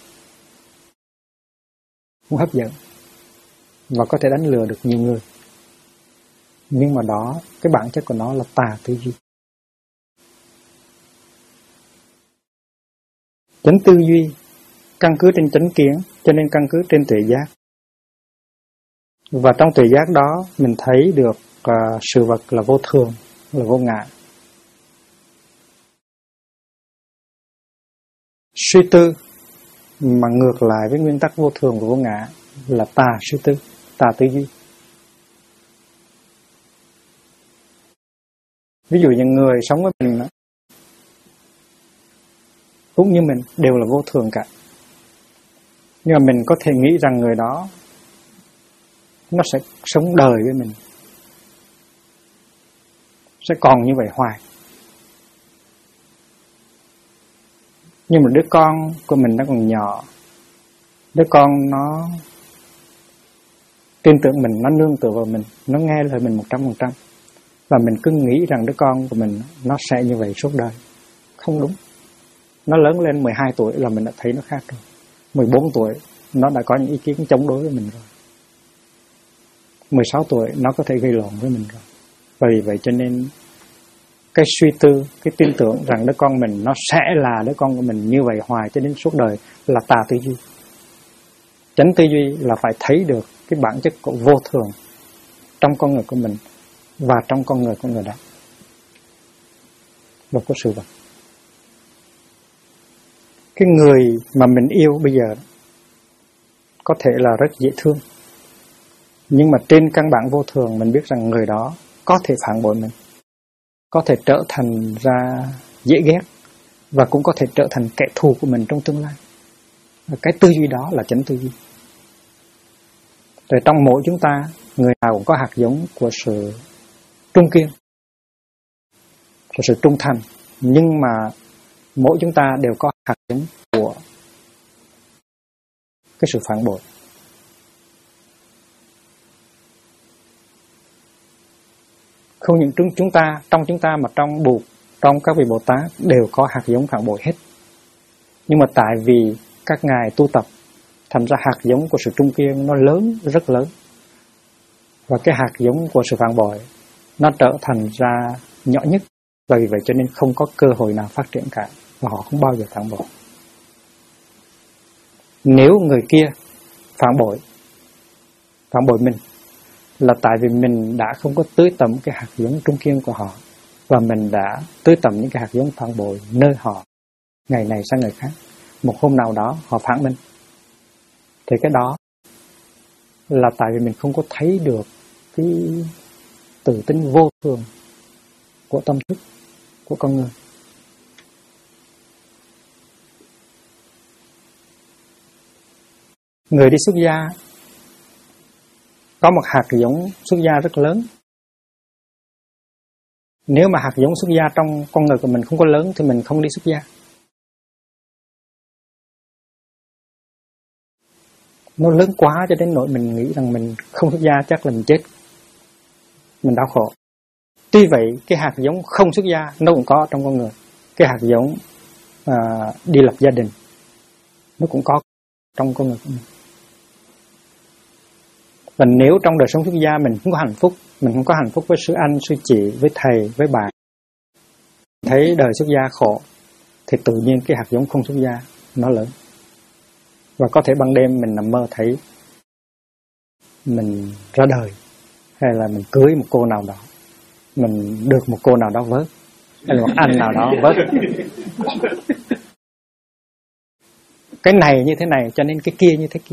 cũng hấp dẫn, và có thể đánh lừa được nhiều người. Nhưng mà đó, cái bản chất của nó là tà tư duy. Chánh tư duy căn cứ trên chánh kiến, cho nên căn cứ trên tuệ giác. Và trong tuệ giác đó, mình thấy được sự vật là vô thường, là vô ngã. Suy tư mà ngược lại với nguyên tắc vô thường và vô ngã là tà suy tư, tà tư duy. Ví dụ như người sống với mình cũng như mình đều là vô thường cả. Nhưng mà mình có thể nghĩ rằng người đó nó sẽ sống đời với mình, sẽ còn như vậy hoài. Nhưng mà đứa con của mình nó còn nhỏ, đứa con nó tin tưởng mình, nó nương tựa vào mình, nó nghe lời mình 100%. Và mình cứ nghĩ rằng đứa con của mình nó sẽ như vậy suốt đời. Không đúng. Nó lớn lên 12 tuổi là mình đã thấy nó khác rồi. 14 tuổi nó đã có những ý kiến chống đối với mình rồi. 16 tuổi nó có thể gây lộn với mình rồi. Và vì vậy cho nên cái suy tư, cái tin tưởng rằng đứa con mình nó sẽ là đứa con của mình như vậy hoài cho đến suốt đời là tà tư duy. Chánh tư duy là phải thấy được cái bản chất của vô thường trong con người của mình và trong con người của người đó. Và có sự vật. Cái người mà mình yêu bây giờ có thể là rất dễ thương, nhưng mà trên căn bản vô thường mình biết rằng người đó có thể phản bội mình, có thể trở thành ra dễ ghét, và cũng có thể trở thành kẻ thù của mình trong tương lai. Và cái tư duy đó là chánh tư duy. Rồi trong mỗi chúng ta, người nào cũng có hạt giống của sự trung kiên, của sự trung thành, nhưng mà mỗi chúng ta đều có hạt giống của cái sự phản bội. Không những chúng ta, trong chúng ta mà trong các vị Bồ Tát đều có hạt giống phản bội hết. Nhưng mà tại vì các ngài tu tập, thành ra hạt giống của sự trung kiên nó lớn, rất lớn. Và cái hạt giống của sự phản bội nó trở thành ra nhỏ nhất. Và vì vậy cho nên không có cơ hội nào phát triển cả. Và họ không bao giờ phản bội. Nếu người kia phản bội mình, là tại vì mình đã không có tưới tẩm cái hạt giống trung kiên của họ, và mình đã tưới tẩm những cái hạt giống phản bội nơi họ, ngày này sang ngày khác. Một hôm nào đó họ phản mình, thì cái đó là tại vì mình không có thấy được cái tự tính vô thường của tâm thức của con người. Người đi xuất gia có một hạt giống xuất gia rất lớn. Nếu mà hạt giống xuất gia trong con người của mình không có lớn thì mình không đi xuất gia. Nó lớn quá cho đến nỗi mình nghĩ rằng mình không xuất gia chắc là mình chết, mình đau khổ. Tuy vậy cái hạt giống không xuất gia nó cũng có trong con người. Cái hạt giống đi lập gia đình nó cũng có trong con người của mình. Và nếu trong đời sống xuất gia mình không có hạnh phúc, mình không có hạnh phúc với sư anh, sư chị, với thầy, với bà, thấy đời xuất gia khổ, thì tự nhiên cái hạt giống không xuất gia nó lớn. Và có thể ban đêm mình nằm mơ thấy mình ra đời, hay là mình cưới một cô nào đó, mình được một cô nào đó vớt, hay là một anh nào đó vớt. Cái này như thế này cho nên cái kia như thế kia.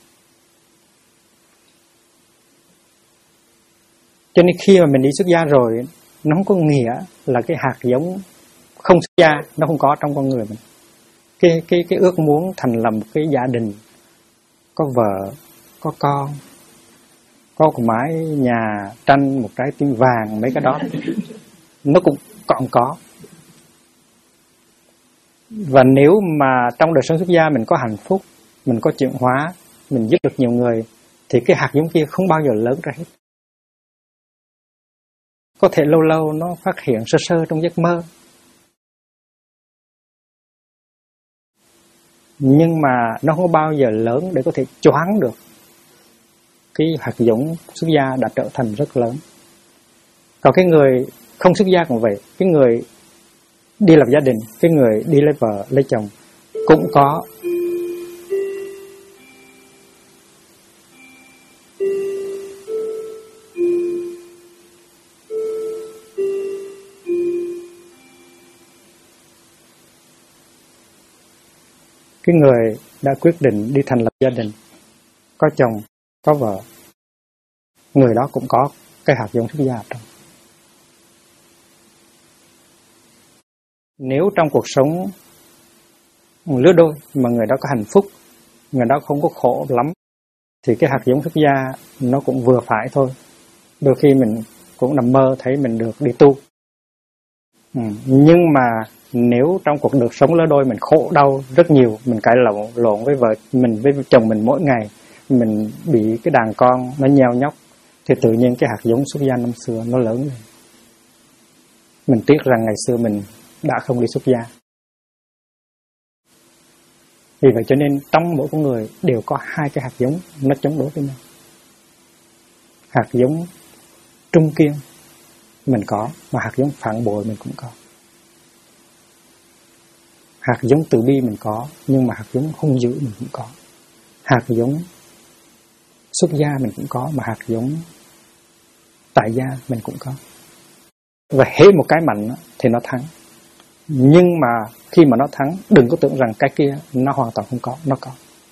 Cho nên khi mà mình đi xuất gia rồi, nó không có nghĩa là cái hạt giống không xuất gia nó không có trong con người mình. Cái ước muốn thành lập một cái gia đình, có vợ, có con, có một mái nhà tranh, một trái tim vàng, mấy cái đó nó cũng còn có. Và nếu mà trong đời sống xuất gia mình có hạnh phúc, mình có chuyển hóa, mình giúp được nhiều người, thì cái hạt giống kia không bao giờ lớn ra hết. Có thể lâu lâu nó phát hiện sơ sơ trong giấc mơ, nhưng mà nó không bao giờ lớn để có thể choáng được cái hạt giống xuất gia đã trở thành rất lớn. Còn cái người không xuất gia cũng vậy, cái người đi lập gia đình, cái người đi lấy vợ, lấy chồng cũng có cái người đã quyết định đi thành lập gia đình, có chồng, có vợ, người đó cũng có cái hạt giống xuất gia trong. Nếu trong cuộc sống lứa đôi mà người đó có hạnh phúc, người đó không có khổ lắm, thì cái hạt giống xuất gia nó cũng vừa phải thôi. Đôi khi mình cũng nằm mơ thấy mình được đi tu, Nhưng mà nếu trong cuộc được sống lứa đôi mình khổ đau rất nhiều, mình cãi lộn với vợ mình, với chồng mình mỗi ngày, mình bị cái đàn con nó nheo nhóc, thì tự nhiên cái hạt giống xuất gia năm xưa nó lớn lên. Mình tiếc rằng ngày xưa mình đã không đi xuất gia. Vì vậy cho nên trong mỗi con người đều có hai cái hạt giống nó chống đối với nhau. Hạt giống trung kiên mình có, mà hạt giống phản bội mình cũng có. Hạt giống từ bi mình có, nhưng mà hạt giống hung dữ mình cũng có. Hạt giống xuất gia mình cũng có, mà hạt giống tại gia mình cũng có. Và hễ một cái mạnh thì nó thắng. Nhưng mà khi mà nó thắng, đừng có tưởng rằng cái kia nó hoàn toàn không có, nó có.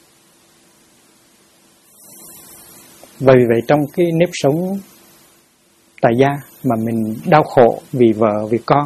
Vì vậy trong cái nếp sống tại gia mà mình đau khổ vì vợ, vì con,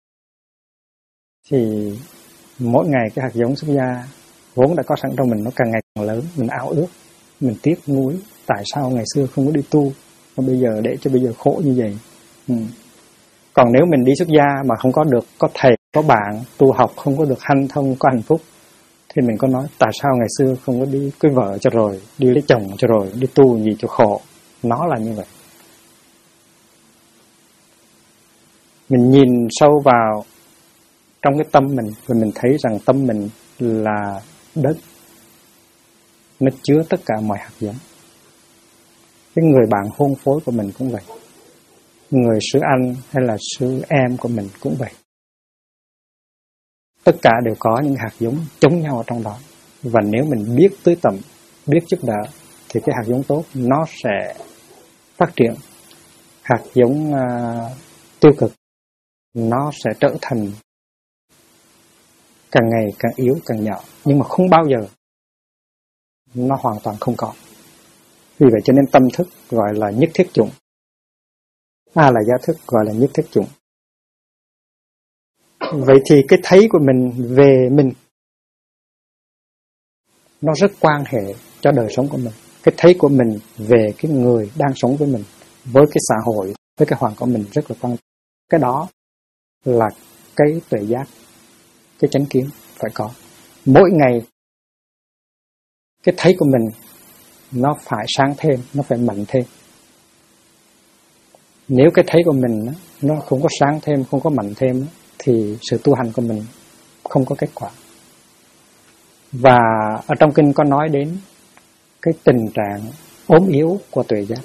thì mỗi ngày cái hạt giống xuất gia vốn đã có sẵn trong mình nó càng ngày càng lớn. Mình ao ước, mình tiếc nuối tại sao ngày xưa không có đi tu, mà bây giờ để cho bây giờ khổ như vậy. Còn nếu mình đi xuất gia mà không có được có thầy, có bạn tu học, không có được hanh thông, có hạnh phúc, thì mình có nói tại sao ngày xưa không có đi cưới vợ cho rồi, đi lấy chồng cho rồi, đi tu gì cho khổ. Nó là như vậy. Mình nhìn sâu vào trong cái tâm mình, và mình thấy rằng tâm mình là đất, nó chứa tất cả mọi hạt giống. Cái người bạn hôn phối của mình cũng vậy, người sư anh hay là sư em của mình cũng vậy. Tất cả đều có những hạt giống chống nhau ở trong đó. Và nếu mình biết tưới tẩm, biết giúp đỡ, thì cái hạt giống tốt nó sẽ phát triển. Hạt giống tiêu cực nó sẽ trở thành càng ngày càng yếu, càng nhỏ, nhưng mà không bao giờ nó hoàn toàn không có. Vì vậy cho nên tâm thức gọi là nhất thiết chủng, là giác thức gọi là nhất thiết chủng. Vậy thì cái thấy của mình về mình nó rất quan hệ cho đời sống của mình. Cái thấy của mình về cái người đang sống với mình, với cái xã hội, với cái hoàn cảnh của mình rất là quan trọng. Cái đó là cái tuệ giác, cái chánh kiến phải có. Mỗi ngày cái thấy của mình nó phải sáng thêm, nó phải mạnh thêm. Nếu cái thấy của mình nó không có sáng thêm, không có mạnh thêm, thì sự tu hành của mình không có kết quả. Và ở trong kinh có nói đến cái tình trạng ốm yếu của tuệ giác,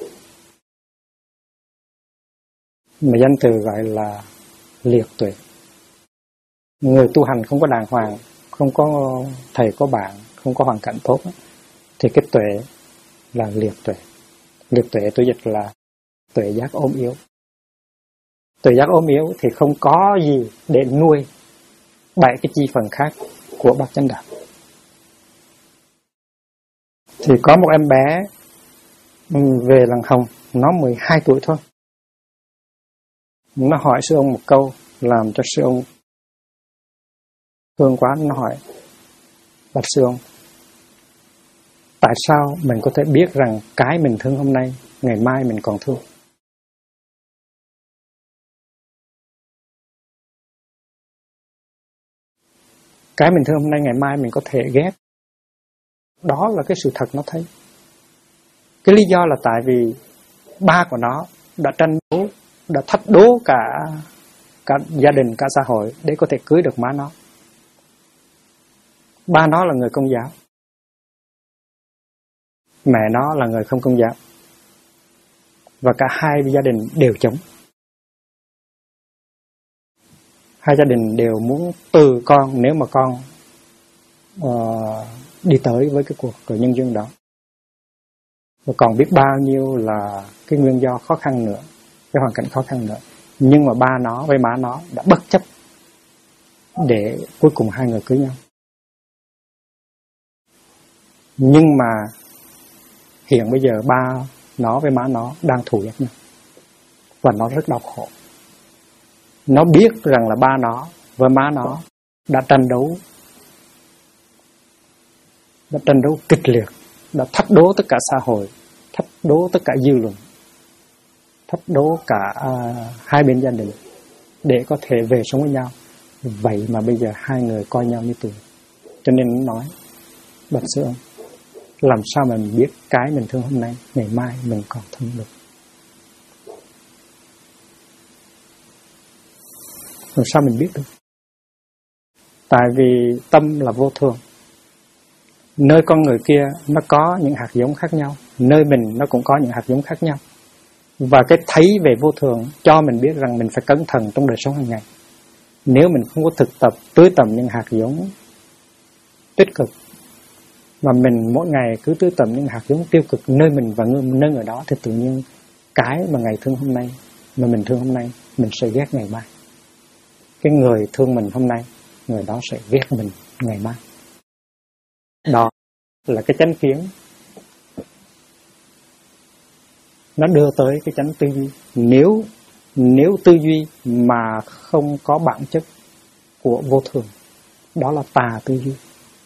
mà danh từ gọi là liệt tuệ. Người tu hành không có đàng hoàng, không có thầy có bạn, không có hoàn cảnh tốt, thì cái tuệ là liệt tuệ. Liệt tuệ tôi dịch là tuệ giác ốm yếu. Tuệ giác ốm yếu thì không có gì để nuôi 7 cái chi phần khác của bát chánh đạo. Thì có một em bé về làng Hồng, nó 12 tuổi thôi. Nó hỏi sư ông một câu làm cho sư ông thương quá. Nó hỏi: bạch sư ông, tại sao mình có thể biết rằng cái mình thương hôm nay, ngày mai mình còn thương? Cái mình thương hôm nay, ngày mai mình có thể ghét. Đó là cái sự thật nó thấy. Cái lý do là tại vì ba của nó đã tranh đấu, đã thách đố cả gia đình, cả xã hội để có thể cưới được má nó. Ba nó là người Công giáo, mẹ nó là người không Công giáo, và cả hai gia đình đều chống. Hai gia đình đều muốn từ con, nếu mà con đi tới với cái cuộc nhân duyên đó. Và còn biết bao nhiêu là cái nguyên do khó khăn nữa, cái hoàn cảnh khó khăn nữa. Nhưng mà ba nó với má nó đã bất chấp để cuối cùng hai người cưới nhau. Nhưng mà hiện bây giờ ba nó với má nó đang thù ghét nhau, và nó rất đau khổ. Nó biết rằng là ba nó với má nó đã tranh đấu kịch liệt, đã thách đố tất cả xã hội, thách đố tất cả dư luận, thách đố cả hai bên gia đình, để có thể về sống với nhau. Vậy mà bây giờ hai người coi nhau như tù. Cho nên nó nói, bạch sư ông, làm sao mà mình biết cái mình thương hôm nay, ngày mai mình còn thương được? Làm sao mình biết được? Tại vì tâm là vô thường. Nơi con người kia nó có những hạt giống khác nhau, nơi mình nó cũng có những hạt giống khác nhau. Và cái thấy về vô thường cho mình biết rằng mình phải cẩn thận trong đời sống hàng ngày. Nếu mình không có thực tập tưới tầm những hạt giống tích cực, mà mình mỗi ngày cứ tưới tầm những hạt giống tiêu cực nơi mình và nơi người đó, thì tự nhiên cái mà ngày thương hôm nay, mà mình thương hôm nay, mình sẽ ghét ngày mai. Cái người thương mình hôm nay, người đó sẽ ghét mình ngày mai. Đó là cái chánh kiến nó đưa tới cái chánh tư duy. Nếu tư duy mà không có bản chất của vô thường, đó là tà tư duy.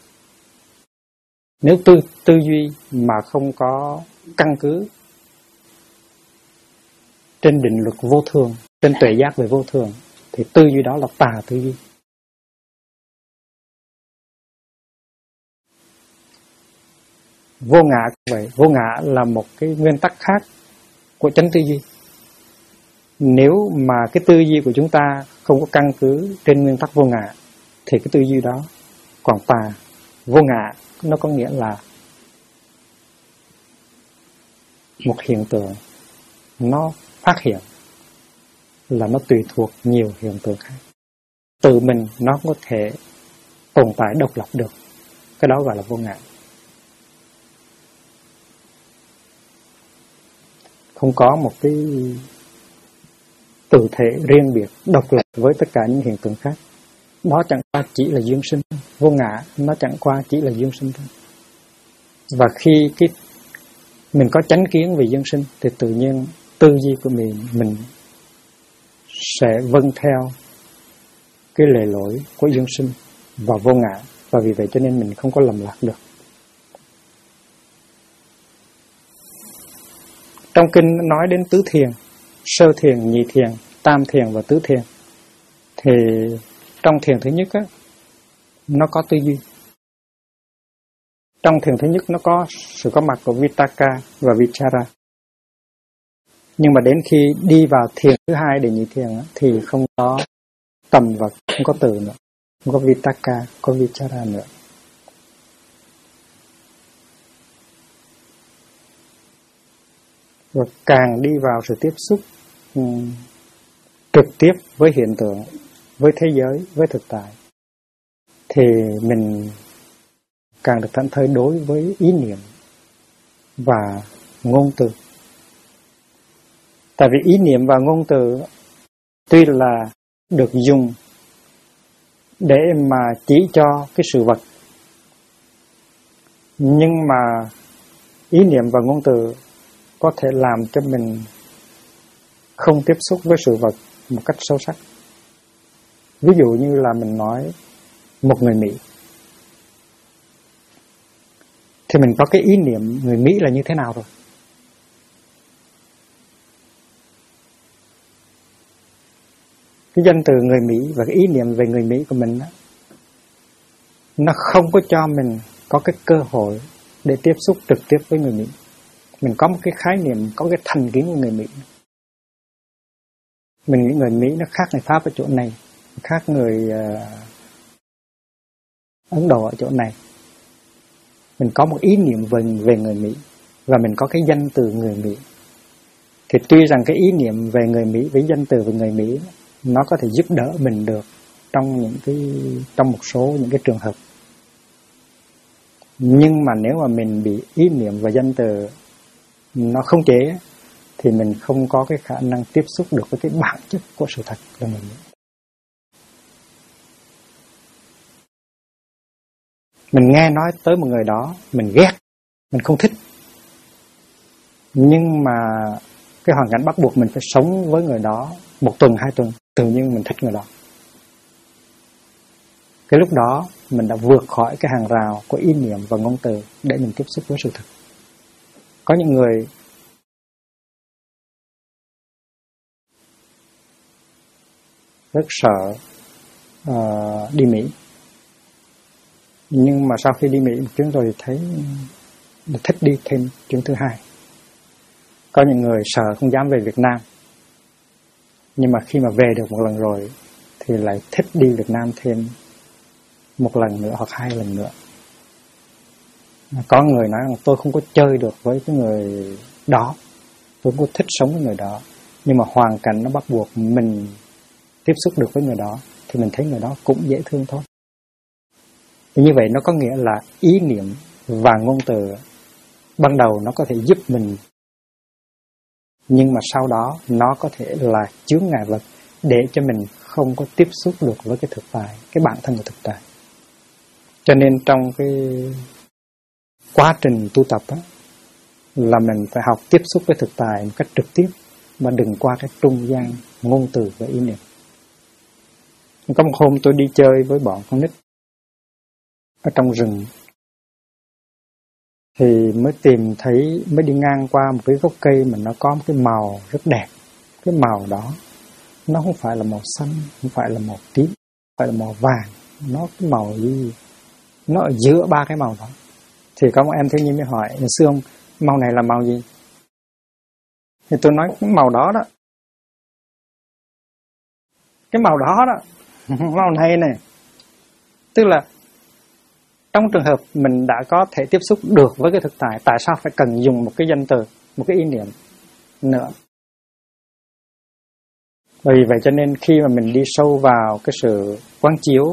Nếu tư duy mà không có căn cứ trên định luật vô thường, trên tuệ giác về vô thường, thì tư duy đó là tà tư duy. Vô ngã cũng vậy. Vô ngã là một cái nguyên tắc khác của chánh tư duy. Nếu mà cái tư duy của chúng ta không có căn cứ trên nguyên tắc vô ngã, thì cái tư duy đó còn tà. Vô ngã nó có nghĩa là một hiện tượng nó phát hiện là nó tùy thuộc nhiều hiện tượng khác. Tự mình nó có thể tồn tại độc lập được. Cái đó gọi là vô ngã. Không có một cái tự thể riêng biệt độc lập với tất cả những hiện tượng khác. Đó chẳng qua chỉ là duyên sinh. Vô ngã nó chẳng qua chỉ là duyên sinh thôi. Và khi mình có chánh kiến về duyên sinh, thì tự nhiên tư duy của mình sẽ vâng theo cái lề lối của duyên sinh và vô ngã. Và vì vậy cho nên mình không có lầm lạc được. Trong kinh nói đến tứ thiền, sơ thiền, nhị thiền, tam thiền và tứ thiền. Thì trong thiền thứ nhất á, nó có tư duy. Trong thiền thứ nhất nó có sự có mặt của Vitaka và Vichara. Nhưng mà đến khi đi vào thiền thứ hai để nhị thiền á, thì không có tầm và không có từ nữa. Không có Vitaka, có Vichara nữa. Và càng đi vào sự tiếp xúc trực tiếp với hiện tượng, với thế giới, với thực tại, thì mình càng được thảnh thơi đối với ý niệm và ngôn từ. Tại vì ý niệm và ngôn từ tuy là được dùng để mà chỉ cho cái sự vật, nhưng mà ý niệm và ngôn từ có thể làm cho mình không tiếp xúc với sự vật một cách sâu sắc. Ví dụ như là mình nói một người Mỹ, thì mình có cái ý niệm người Mỹ là như thế nào rồi. Cái danh từ người Mỹ và cái ý niệm về người Mỹ của mình đó, nó không có cho mình có cái cơ hội để tiếp xúc trực tiếp với người Mỹ. Mình có một cái khái niệm, có cái thành kiến của người Mỹ. Mình nghĩ người Mỹ nó khác người Pháp ở chỗ này, khác người Ấn Độ ở chỗ này. Mình có một ý niệm về người Mỹ và mình có cái danh từ người Mỹ. Thì tuy rằng cái ý niệm về người Mỹ với danh từ về người Mỹ nó có thể giúp đỡ mình được trong một số những cái trường hợp. Nhưng mà nếu mà mình bị ý niệm và danh từ nó không chế, thì mình không có cái khả năng tiếp xúc được với cái bản chất của sự thật là mình. Mình nghe nói tới một người đó, mình ghét, mình không thích. Nhưng mà cái hoàn cảnh bắt buộc mình phải sống với người đó 1 tuần, 2 tuần, tự nhiên mình thích người đó. Cái lúc đó mình đã vượt khỏi cái hàng rào của ý niệm và ngôn từ để mình tiếp xúc với sự thật. Có những người rất sợ đi Mỹ. Nhưng mà sau khi đi Mỹ một chuyến rồi thì thấy thích đi thêm chuyến thứ hai. Có những người sợ không dám về Việt Nam, nhưng mà khi mà về được một lần rồi thì lại thích đi Việt Nam thêm một lần nữa hoặc hai lần nữa. Có người nói rằng tôi không có chơi được với cái người đó, tôi không có thích sống với người đó, nhưng mà hoàn cảnh nó bắt buộc mình tiếp xúc được với người đó thì mình thấy người đó cũng dễ thương thôi. Thì như vậy nó có nghĩa là ý niệm và ngôn từ ban đầu nó có thể giúp mình, nhưng mà sau đó nó có thể là chướng ngại vật để cho mình không có tiếp xúc được với cái thực tại, cái bản thân của thực tại. Cho nên trong cái quá trình tu tập là mình phải học tiếp xúc với thực tại một cách trực tiếp, mà đừng qua cái trung gian ngôn từ và ý niệm. Có một hôm tôi đi chơi với bọn con nít ở trong rừng, thì mới đi ngang qua một cái gốc cây mà nó có một cái màu rất đẹp. Cái màu đó nó không phải là màu xanh, không phải là màu tím, không phải là màu vàng, nó cái màu gì, nó ở giữa ba cái màu đó. Thì có một em thiếu nhi mới hỏi: sư ông, màu này là màu gì? Thì tôi nói cái màu đó đó, cái màu đó đó, màu này này. Tức là trong trường hợp mình đã có thể tiếp xúc được với cái thực tại, tại sao phải cần dùng một cái danh từ, một cái ý niệm nữa? Bởi vì vậy cho nên khi mà mình đi sâu vào cái sự quán chiếu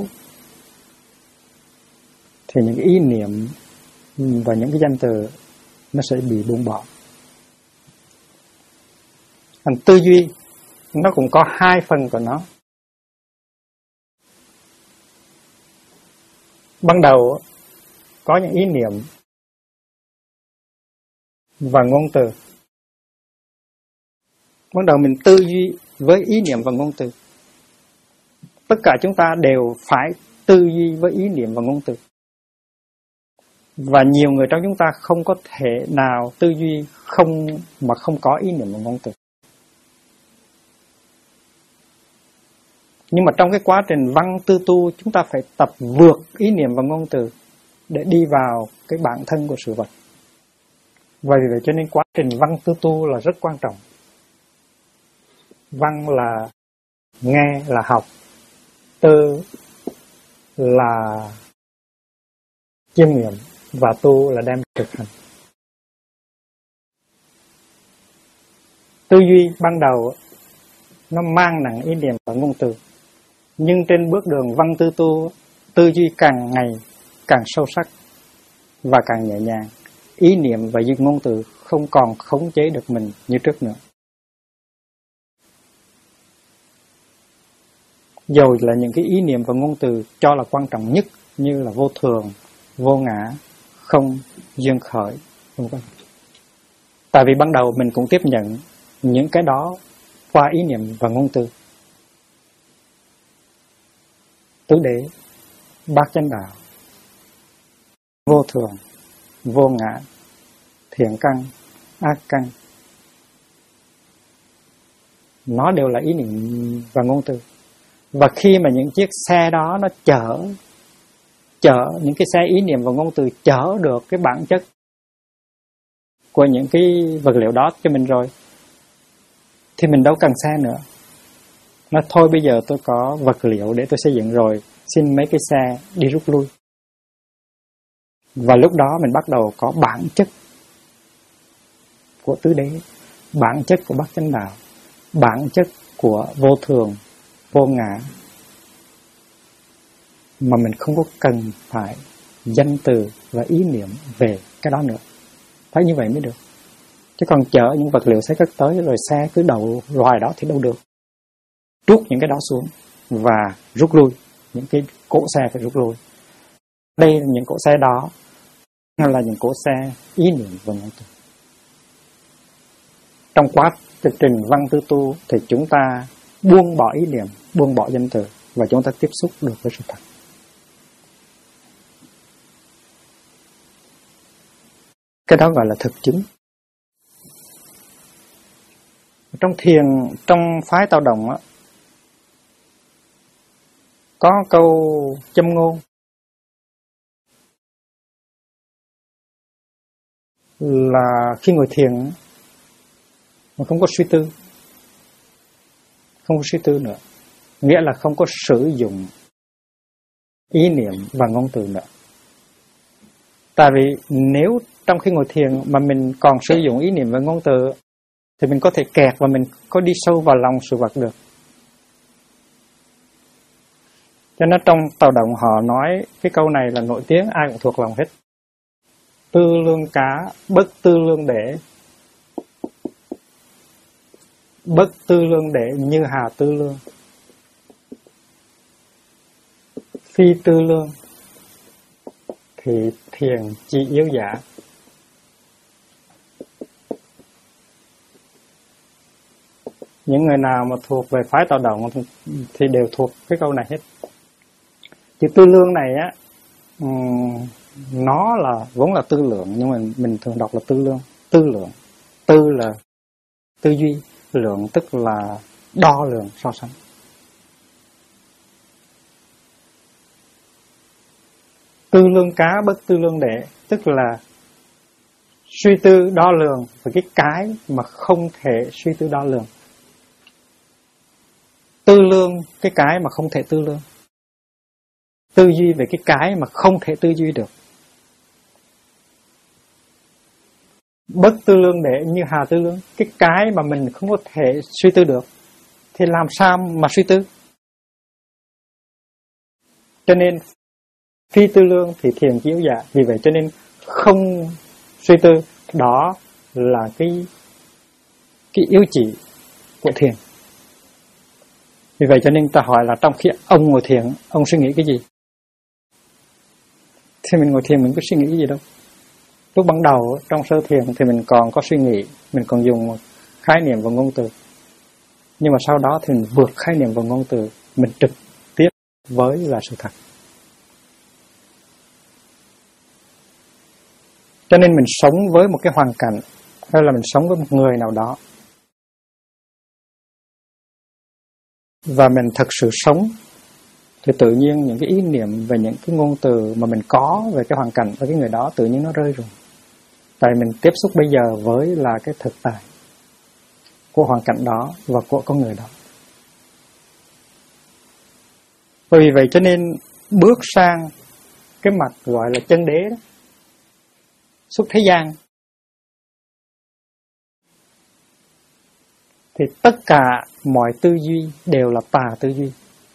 thì những cái ý niệm và những cái danh từ nó sẽ bị buông bỏ. Còn tư duy nó cũng có hai phần của nó. Ban đầu có những ý niệm và ngôn từ. Ban đầu mình tư duy với ý niệm và ngôn từ. Tất cả chúng ta đều phải tư duy với ý niệm và ngôn từ. Và nhiều người trong chúng ta không có thể nào tư duy không có ý niệm và ngôn từ. Nhưng mà trong cái quá trình văn tư tu, chúng ta phải tập vượt ý niệm và ngôn từ để đi vào cái bản thân của sự vật. Và vì vậy cho nên quá trình văn tư tu là rất quan trọng. Văn là nghe, là học. Tư là chiêm nghiệm. Và tu là đem thực hành. Tư duy ban đầu nó mang nặng ý niệm và ngôn từ. Nhưng trên bước đường văn tư tu, tư duy càng ngày càng sâu sắc và càng nhẹ nhàng. Ý niệm và ngôn từ không còn khống chế được mình như trước nữa. Dầu là những cái ý niệm và ngôn từ cho là quan trọng nhất, như là vô thường, vô ngã, không, duyên khởi, vân vân. Tại vì ban đầu mình cũng tiếp nhận những cái đó qua ý niệm và ngôn từ. Tứ đế, bát chánh đạo, vô thường, vô ngã, thiện căn, ác căn, nó đều là ý niệm và ngôn từ. Và khi mà những chiếc xe đó nó chở những cái xe ý niệm và ngôn từ chở được cái bản chất của những cái vật liệu đó cho mình rồi, thì mình đâu cần xe nữa. Nói thôi bây giờ tôi có vật liệu để tôi xây dựng rồi, xin mấy cái xe đi rút lui. Và lúc đó mình bắt đầu có bản chất của tứ đế, bản chất của bát chánh đạo, bản chất của vô thường, vô ngã, mà mình không có cần phải danh từ và ý niệm về cái đó nữa. Phải như vậy mới được. Chứ còn chở những vật liệu xe cất tới rồi xe cứ đậu loài đó thì đâu được. Trút những cái đó xuống và rút lui. Những cái cỗ xe phải rút lui. Đây là những cỗ xe đó, hay là những cỗ xe ý niệm và ngôn từ. Trong quá trình văn tư tu thì chúng ta buông bỏ ý niệm, buông bỏ danh từ và chúng ta tiếp xúc được với sự thật. Cái đó gọi là thực chứng. Trong thiền, trong phái Tao Đồng á, Có câu châm ngôn là khi ngồi thiền mà không có suy tư, không có suy tư nữa, nghĩa là không có sử dụng ý niệm và ngôn từ nữa. Tại vì nếu trong khi ngồi thiền mà mình còn sử dụng ý niệm và ngôn từ thì mình có thể kẹt và mình có đi sâu vào lòng sự vật được. Cho nên trong Tào Động họ nói cái câu này là nổi tiếng, ai cũng thuộc lòng hết. Tư lương cá, bất tư lương để. Bất tư lương để như hà tư lương. Phi tư lương thì thiền chỉ yếu giả. Những người nào mà thuộc về phái Tào Động thì đều thuộc cái câu này hết. Chữ tư lương này á, nó là vốn là tư lượng, nhưng mà mình thường đọc là tư lương. Tư lượng, tư là tư duy, lượng tức là đo lường, so sánh. Tư lương cá bất tư lương đệ, tức là suy tư đo lường về cái mà không thể suy tư đo lường. Tư lương cái mà không thể tư lương. Tư duy về cái mà không thể tư duy được. Bất tư lương để như hà tư lương, cái mà mình không có thể suy tư được thì làm sao mà suy tư? Cho nên phi tư lương thì thiền chỉ yếu giả. Vì vậy cho nên không suy tư, đó là cái yếu chỉ của thiền. Vì vậy cho nên ta hỏi là trong khi ông ngồi thiền, ông suy nghĩ cái gì? Thì mình ngồi thiền mình có suy nghĩ cái gì đâu. Lúc ban đầu trong sơ thiền thì mình còn có suy nghĩ, mình còn dùng khái niệm và ngôn từ. Nhưng mà sau đó thì mình vượt khái niệm và ngôn từ, mình trực tiếp với là sự thật. Cho nên mình sống với một cái hoàn cảnh, hay là mình sống với một người nào đó, và mình thật sự sống, thì tự nhiên những cái ý niệm và những cái ngôn từ mà mình có về cái hoàn cảnh và cái người đó tự nhiên nó rơi rồi. Tại mình tiếp xúc bây giờ với là cái thực tại của hoàn cảnh đó và của con người đó. Vì vậy cho nên bước sang cái mặt gọi là chân đế đó, xuất thế gian, thì tất cả mọi tư duy đều là tà tư duy.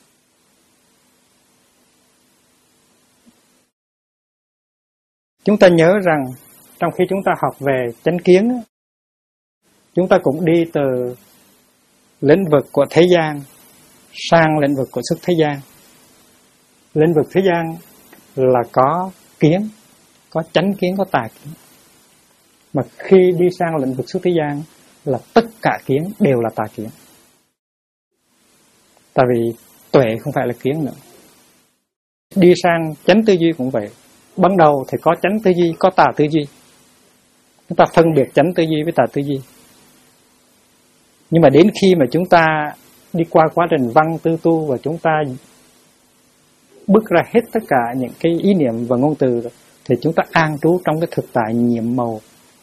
Chúng ta nhớ rằng trong khi chúng ta học về chánh kiến, chúng ta cũng đi từ lĩnh vực của thế gian sang lĩnh vực của xuất thế gian. Lĩnh vực thế gian là có kiến, có chánh kiến, có tà kiến. Mà khi đi sang lĩnh vực xuất thế gian là tất cả kiến đều là tà kiến. Tại vì tuệ không phải là kiến nữa. Đi sang chánh tư duy cũng vậy. Ban đầu thì có chánh tư duy, có tà tư duy. Chúng ta phân biệt chánh tư duy với tà tư duy. Nhưng mà đến khi mà chúng ta đi qua quá trình văn tư tu và chúng ta bước ra hết tất cả những cái ý niệm và ngôn từ, thì chúng ta an trú trong cái thực tại nhiệm màu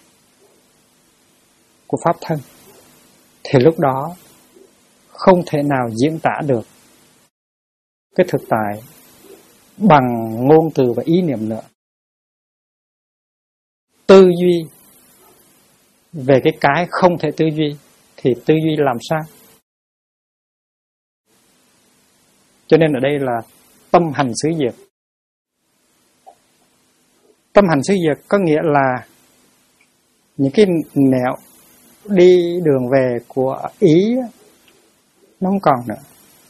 của pháp thân. Thì lúc đó không thể nào diễn tả được cái thực tại bằng ngôn từ và ý niệm nữa. Tư duy về cái không thể tư duy thì tư duy làm sao? Cho nên ở đây là tâm hành xứ diệt. Tâm hành xứ diệt có nghĩa là những cái nẻo đi đường về của ý nó không còn nữa.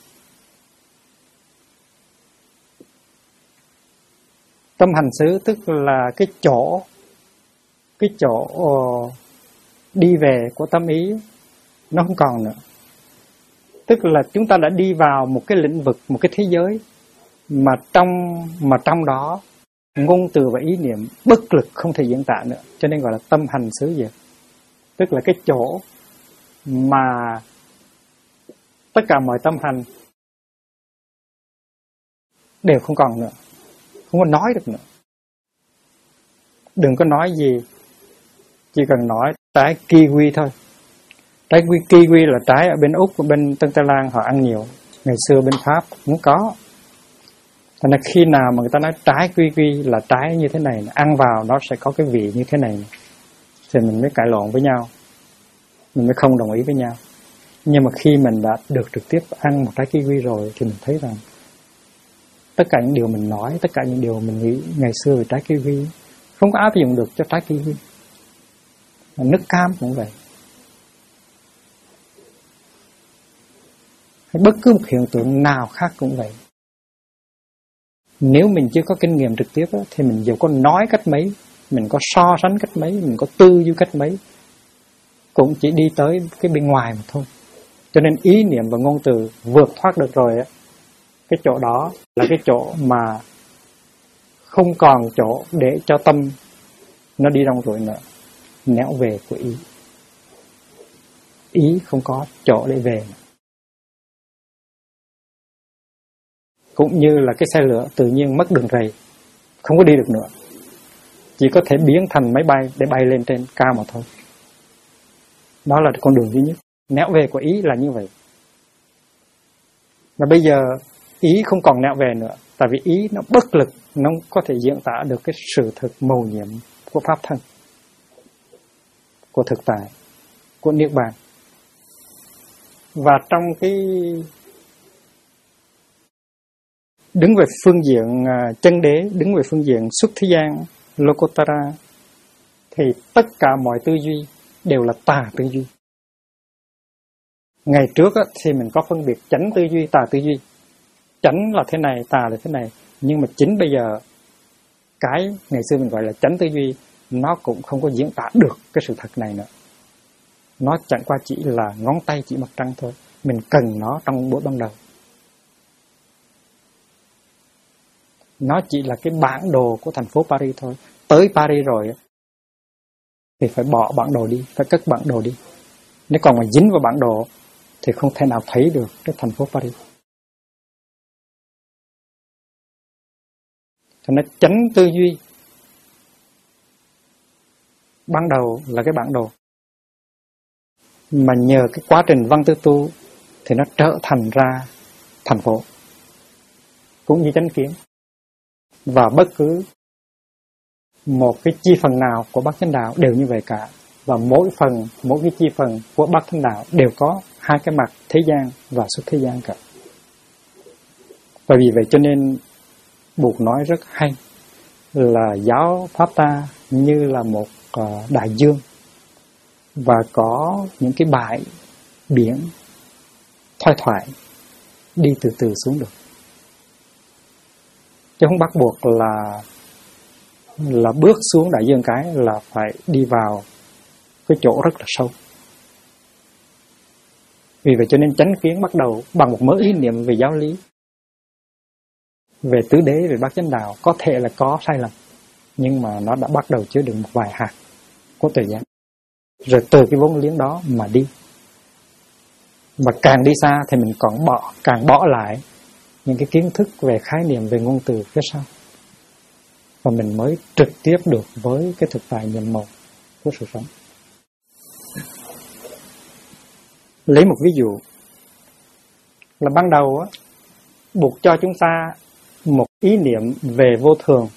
Tâm hành xứ tức là cái chỗ đi về của tâm ý nó không còn nữa. Tức là chúng ta đã đi vào một cái lĩnh vực, một cái thế giới mà trong đó ngôn từ và ý niệm bất lực không thể diễn tả nữa, cho nên gọi là tâm hành xứ diệt. Tức là cái chỗ mà tất cả mọi tâm hành đều không còn nữa, không có nói được nữa. Đừng có nói gì, chỉ cần nói trái kiwi thôi. Trái kiwi là trái ở bên Úc, ở bên Tân Tây Lan họ ăn nhiều, ngày xưa bên Pháp cũng có. Thành ra khi nào mà người ta nói trái kiwi là trái như thế này, ăn vào nó sẽ có cái vị như thế này, thì mình mới cãi lộn với nhau, mình mới không đồng ý với nhau. Nhưng mà khi mình đã được trực tiếp ăn một trái kiwi rồi thì mình thấy rằng tất cả những điều mình nói, tất cả những điều mình nghĩ ngày xưa về trái kiwi không có áp dụng được cho trái kiwi. Nước cam cũng vậy, hay bất cứ một hiện tượng nào khác cũng vậy. Nếu mình chưa có kinh nghiệm trực tiếp á, thì mình dù có nói cách mấy, mình có so sánh cách mấy, mình có tư duy cách mấy, cũng chỉ đi tới cái bên ngoài mà thôi. Cho nên ý niệm và ngôn từ vượt thoát được rồi á, cái chỗ đó là cái chỗ mà không còn chỗ để cho tâm nó đi rong ruổi nữa, nẻo về của ý. Ý không có chỗ để về nữa. Cũng như là cái xe lửa tự nhiên mất đường rầy, không có đi được nữa, chỉ có thể biến thành máy bay để bay lên trên cao mà thôi. Đó là con đường duy nhất. Nẻo về của ý là như vậy. Và bây giờ ý không còn nẻo về nữa, tại vì ý nó bất lực, nó có thể diễn tả được cái sự thực mầu nhiệm của pháp thân, của thực tại, của niết bàn. Và trong cái đứng về phương diện chân đế, đứng về phương diện xuất thế gian, Lokottara, thì tất cả mọi tư duy đều là tà tư duy. Ngày trước á, thì mình có phân biệt chánh tư duy, tà tư duy. Chánh là thế này, tà là thế này. Nhưng mà chính bây giờ, cái ngày xưa mình gọi là chánh tư duy, nó cũng không có diễn tả được cái sự thật này nữa. Nó chẳng qua chỉ là ngón tay chỉ mặt trăng thôi. Mình cần nó trong buổi ban đầu. Nó chỉ là cái bản đồ của thành phố Paris thôi. Tới Paris rồi thì phải bỏ bản đồ đi, phải cất bản đồ đi. Nếu còn mà dính vào bản đồ thì không thể nào thấy được cái thành phố Paris. Cho nên chánh tư duy ban đầu là cái bản đồ, mà nhờ cái quá trình văn tư tu thì nó trở thành ra thành phố, cũng như chánh kiến. Và bất cứ một cái chi phần nào của Bát Chánh Đạo đều như vậy cả. Và mỗi cái chi phần của Bát Chánh Đạo đều có hai cái mặt thế gian và xuất thế gian cả. Và vì vậy cho nên Bụt nói rất hay là giáo Pháp ta như là một đại dương, và có những cái bãi biển thoai thoải đi từ từ xuống được, chứ không bắt buộc là bước xuống đại dương cái là phải đi vào cái chỗ rất là sâu. Vì vậy cho nên chánh kiến bắt đầu bằng một mớ ý niệm về giáo lý, về tứ đế, về Bát Chánh Đạo, có thể là có sai lầm, nhưng mà nó đã bắt đầu chứa đựng một vài hạt của tuệ giác. Rồi từ cái vốn liếng đó mà đi. Và càng đi xa thì mình càng bỏ lại những cái kiến thức về khái niệm, về ngôn từ phía sau. Và mình mới trực tiếp được với cái thực tại nhiệm màu của sự sống. Lấy một ví dụ là ban đầu á, Bụt cho chúng ta một ý niệm về vô thường,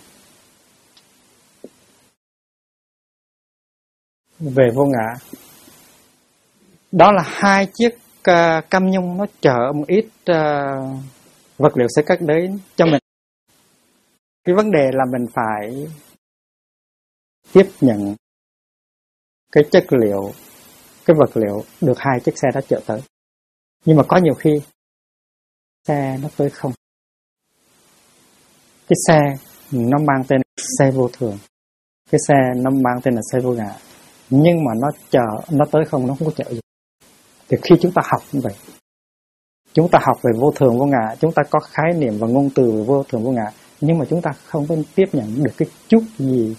về vô ngã. Đó là hai chiếc cam nhung nó chở một ít vật liệu xây cất đến cho mình. Cái vấn đề là mình phải tiếp nhận cái chất liệu, cái vật liệu được hai chiếc xe đó chở tới. Nhưng mà có nhiều khi xe nó tới không. Cái xe nó mang tên xe vô thường, cái xe nó mang tên là xe vô ngã, nhưng mà nó tới không, nó không có chở gì. Thì khi chúng ta học như vậy, chúng ta học về vô thường vô ngã, chúng ta có khái niệm và ngôn từ về vô thường vô ngã, nhưng mà chúng ta không có tiếp nhận được cái chút gì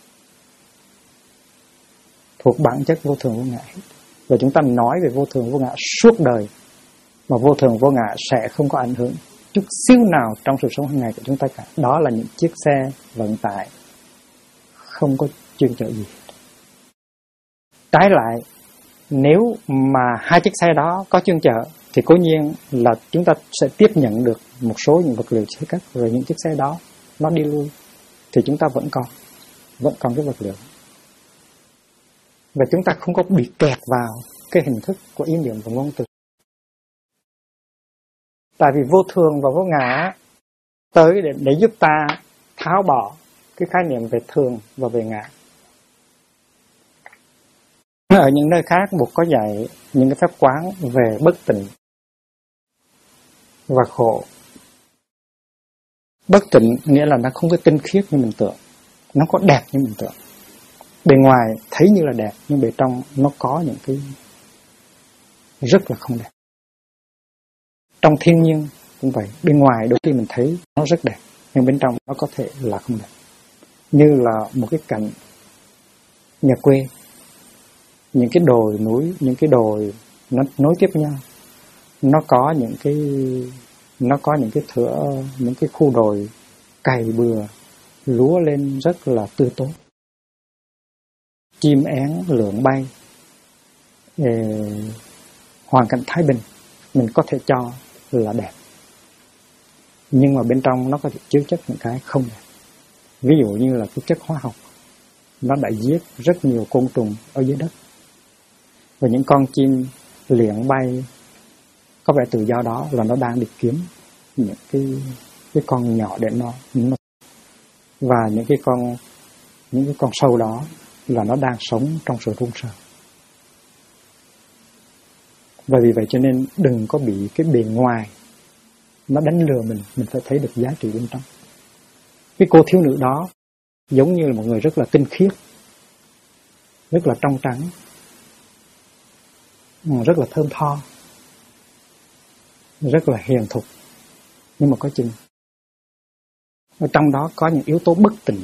thuộc bản chất vô thường vô ngã hết. Và chúng ta nói về vô thường vô ngã suốt đời, mà vô thường vô ngã sẽ không có ảnh hưởng chút xíu nào trong sự sống hàng ngày của chúng ta cả. Đó là những chiếc xe vận tải không có chuyên chở gì. Trái lại, nếu mà hai chiếc xe đó có chuyên chở thì cố nhiên là chúng ta sẽ tiếp nhận được một số những vật liệu xây cất, rồi những chiếc xe đó nó đi lui thì chúng ta vẫn còn cái vật liệu. Và chúng ta không có bị kẹt vào cái hình thức của ý niệm và ngôn từ. Tại vì vô thường và vô ngã tới để giúp ta tháo bỏ cái khái niệm về thường và về ngã. Ở những nơi khác Bụt có dạy những cái pháp quán về bất tịnh và khổ. Bất tịnh nghĩa là nó không có tinh khiết như mình tưởng, nó có đẹp như mình tưởng. Bề ngoài thấy như là đẹp nhưng bề trong nó có những cái rất là không đẹp. Trong thiên nhiên cũng vậy, bên ngoài đôi khi mình thấy nó rất đẹp nhưng bên trong nó có thể là không đẹp. Như là một cái cảnh nhà quê, những cái đồi núi, những cái đồi nó nối tiếp nhau, nó có những cái thửa, những cái khu đồi cày bừa, lúa lên rất là tươi tốt, chim én lượn bay, hoàn cảnh thái bình, mình có thể cho là đẹp. Nhưng mà bên trong nó có thể chứa chất những cái không đẹp. Ví dụ như là cái chất hóa học, nó đã giết rất nhiều côn trùng ở dưới đất. Và những con chim liệng bay có vẻ tự do đó là nó đang đi kiếm những cái con nhỏ để nó và những cái con sâu đó là nó đang sống trong sự run sợ. Và vì vậy cho nên đừng có bị cái bề ngoài nó đánh lừa mình phải thấy được giá trị bên trong. Cái cô thiếu nữ đó giống như là một người rất là tinh khiết, rất là trong trắng, rất là thơm tho, rất là hiền thục, nhưng mà có chừng ở trong đó có những yếu tố bất tịnh.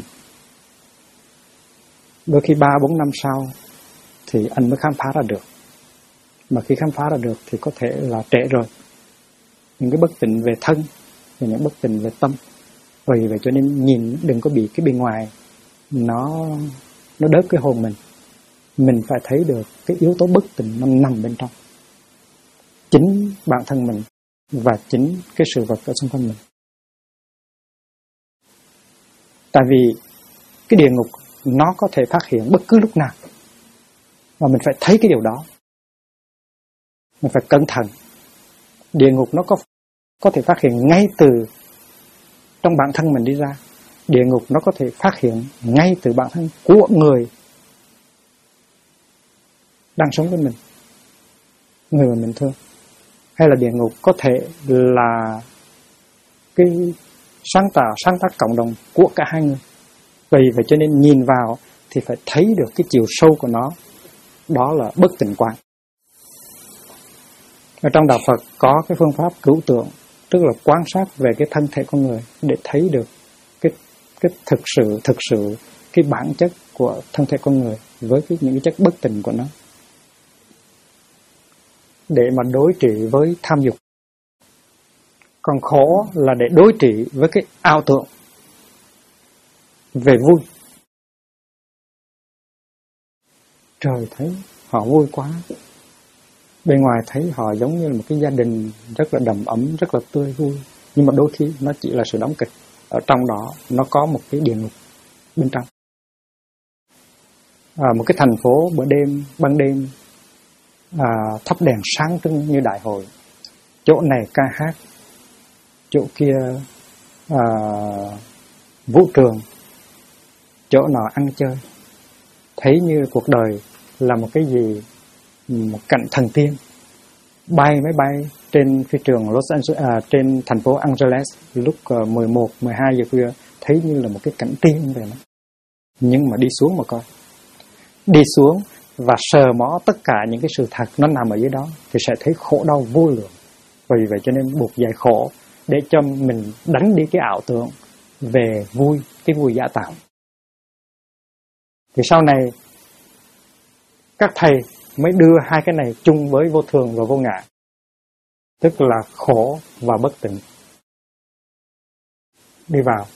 Đôi khi 3-4 năm sau thì anh mới khám phá ra được. Mà khi khám phá ra được thì có thể là trễ rồi. Những cái bất tịnh về thân và những bất tịnh về tâm. Vì vậy cho nên nhìn đừng có bị cái bên ngoài nó đớp cái hồn mình. Mình phải thấy được cái yếu tố bất tịnh nó nằm bên trong chính bản thân mình và chính cái sự vật ở xung quanh mình. Tại vì cái địa ngục nó có thể phát hiện bất cứ lúc nào, và mình phải thấy cái điều đó. Mình phải cẩn thận. Địa ngục nó có thể phát hiện ngay từ trong bản thân mình đi ra. Địa ngục nó có thể phát hiện ngay từ bản thân của người đang sống với mình, người mà mình thương. Hay là địa ngục có thể là cái sáng tác cộng đồng của cả hai người. Vì vậy cho nên nhìn vào thì phải thấy được cái chiều sâu của nó. Đó là bất tịnh quán. Ở trong đạo Phật có cái phương pháp cửu tượng, tức là quan sát về cái thân thể con người để thấy được cái thực sự cái bản chất của thân thể con người với những cái chất bất tịnh của nó, để mà đối trị với tham dục. Còn khổ là để đối trị với cái ảo tưởng về vui. Trời, thấy họ vui quá, bên ngoài thấy họ giống như là một cái gia đình rất là đầm ấm, rất là tươi vui, nhưng mà đôi khi nó chỉ là sự đóng kịch. Ở trong đó nó có một cái địa ngục bên trong. Một cái thành phố ban đêm thắp đèn sáng trưng như đại hội, chỗ này ca hát, chỗ kia vũ trường, chỗ nọ ăn chơi, thấy như cuộc đời là một cái gì, một cảnh thần tiên. Bay máy bay trên phi trường Los Angeles, trên thành phố Angeles lúc 11-12 giờ khuya, thấy như là một cái cảnh tiên vậy đó. Nhưng mà đi xuống mà coi, đi xuống và sờ mó tất cả những cái sự thật nó nằm ở dưới đó thì sẽ thấy khổ đau vô lượng. Vì vậy cho nên buộc dạy khổ để cho mình đánh đi cái ảo tưởng về vui, cái vui giả tạo. Thì sau này các thầy mới đưa hai cái này chung với vô thường và vô ngã, tức là khổ và bất tịnh. đi vào.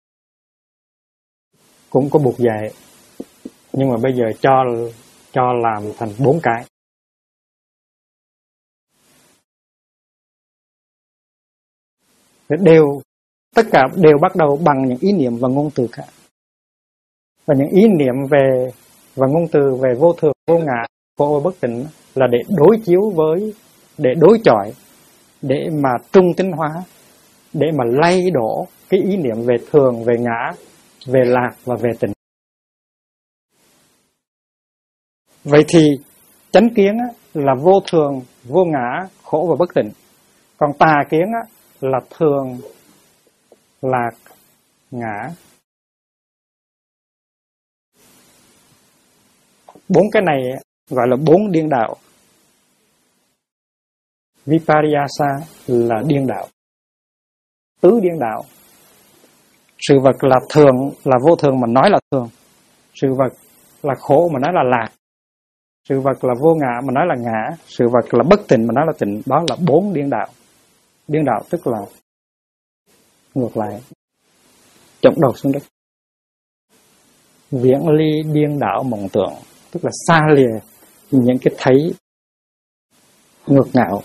Cũng có buộc dạy, nhưng mà bây giờ cho làm thành 4 cái. Tất cả đều bắt đầu bằng những ý niệm và ngôn từ cả. Và những ý niệm về và ngôn từ về vô thường, vô ngã, khổ và bất tịnh là để đối chiếu với, để đối chọi, để mà trung tính hóa, để mà lay đổ cái ý niệm về thường, về ngã, về lạc và về tịnh. Vậy thì chánh kiến là vô thường, vô ngã, khổ và bất tịnh. Còn tà kiến là thường, lạc, ngã. 4 cái này gọi là 4 điên đạo. Vipariyasa là điên đạo, tứ điên đạo. Sự vật là thường, là vô thường mà nói là thường. Sự vật là khổ mà nói là lạc. Sự vật là vô ngã mà nói là ngã. Sự vật là bất tịnh mà nói là tịnh. Đó là 4 điên đạo. Điên đạo tức là ngược lại, chổng đầu xuống đất. Viễn ly điên đạo mộng tưởng, tức là xa lìa những cái thấy ngược ngạo.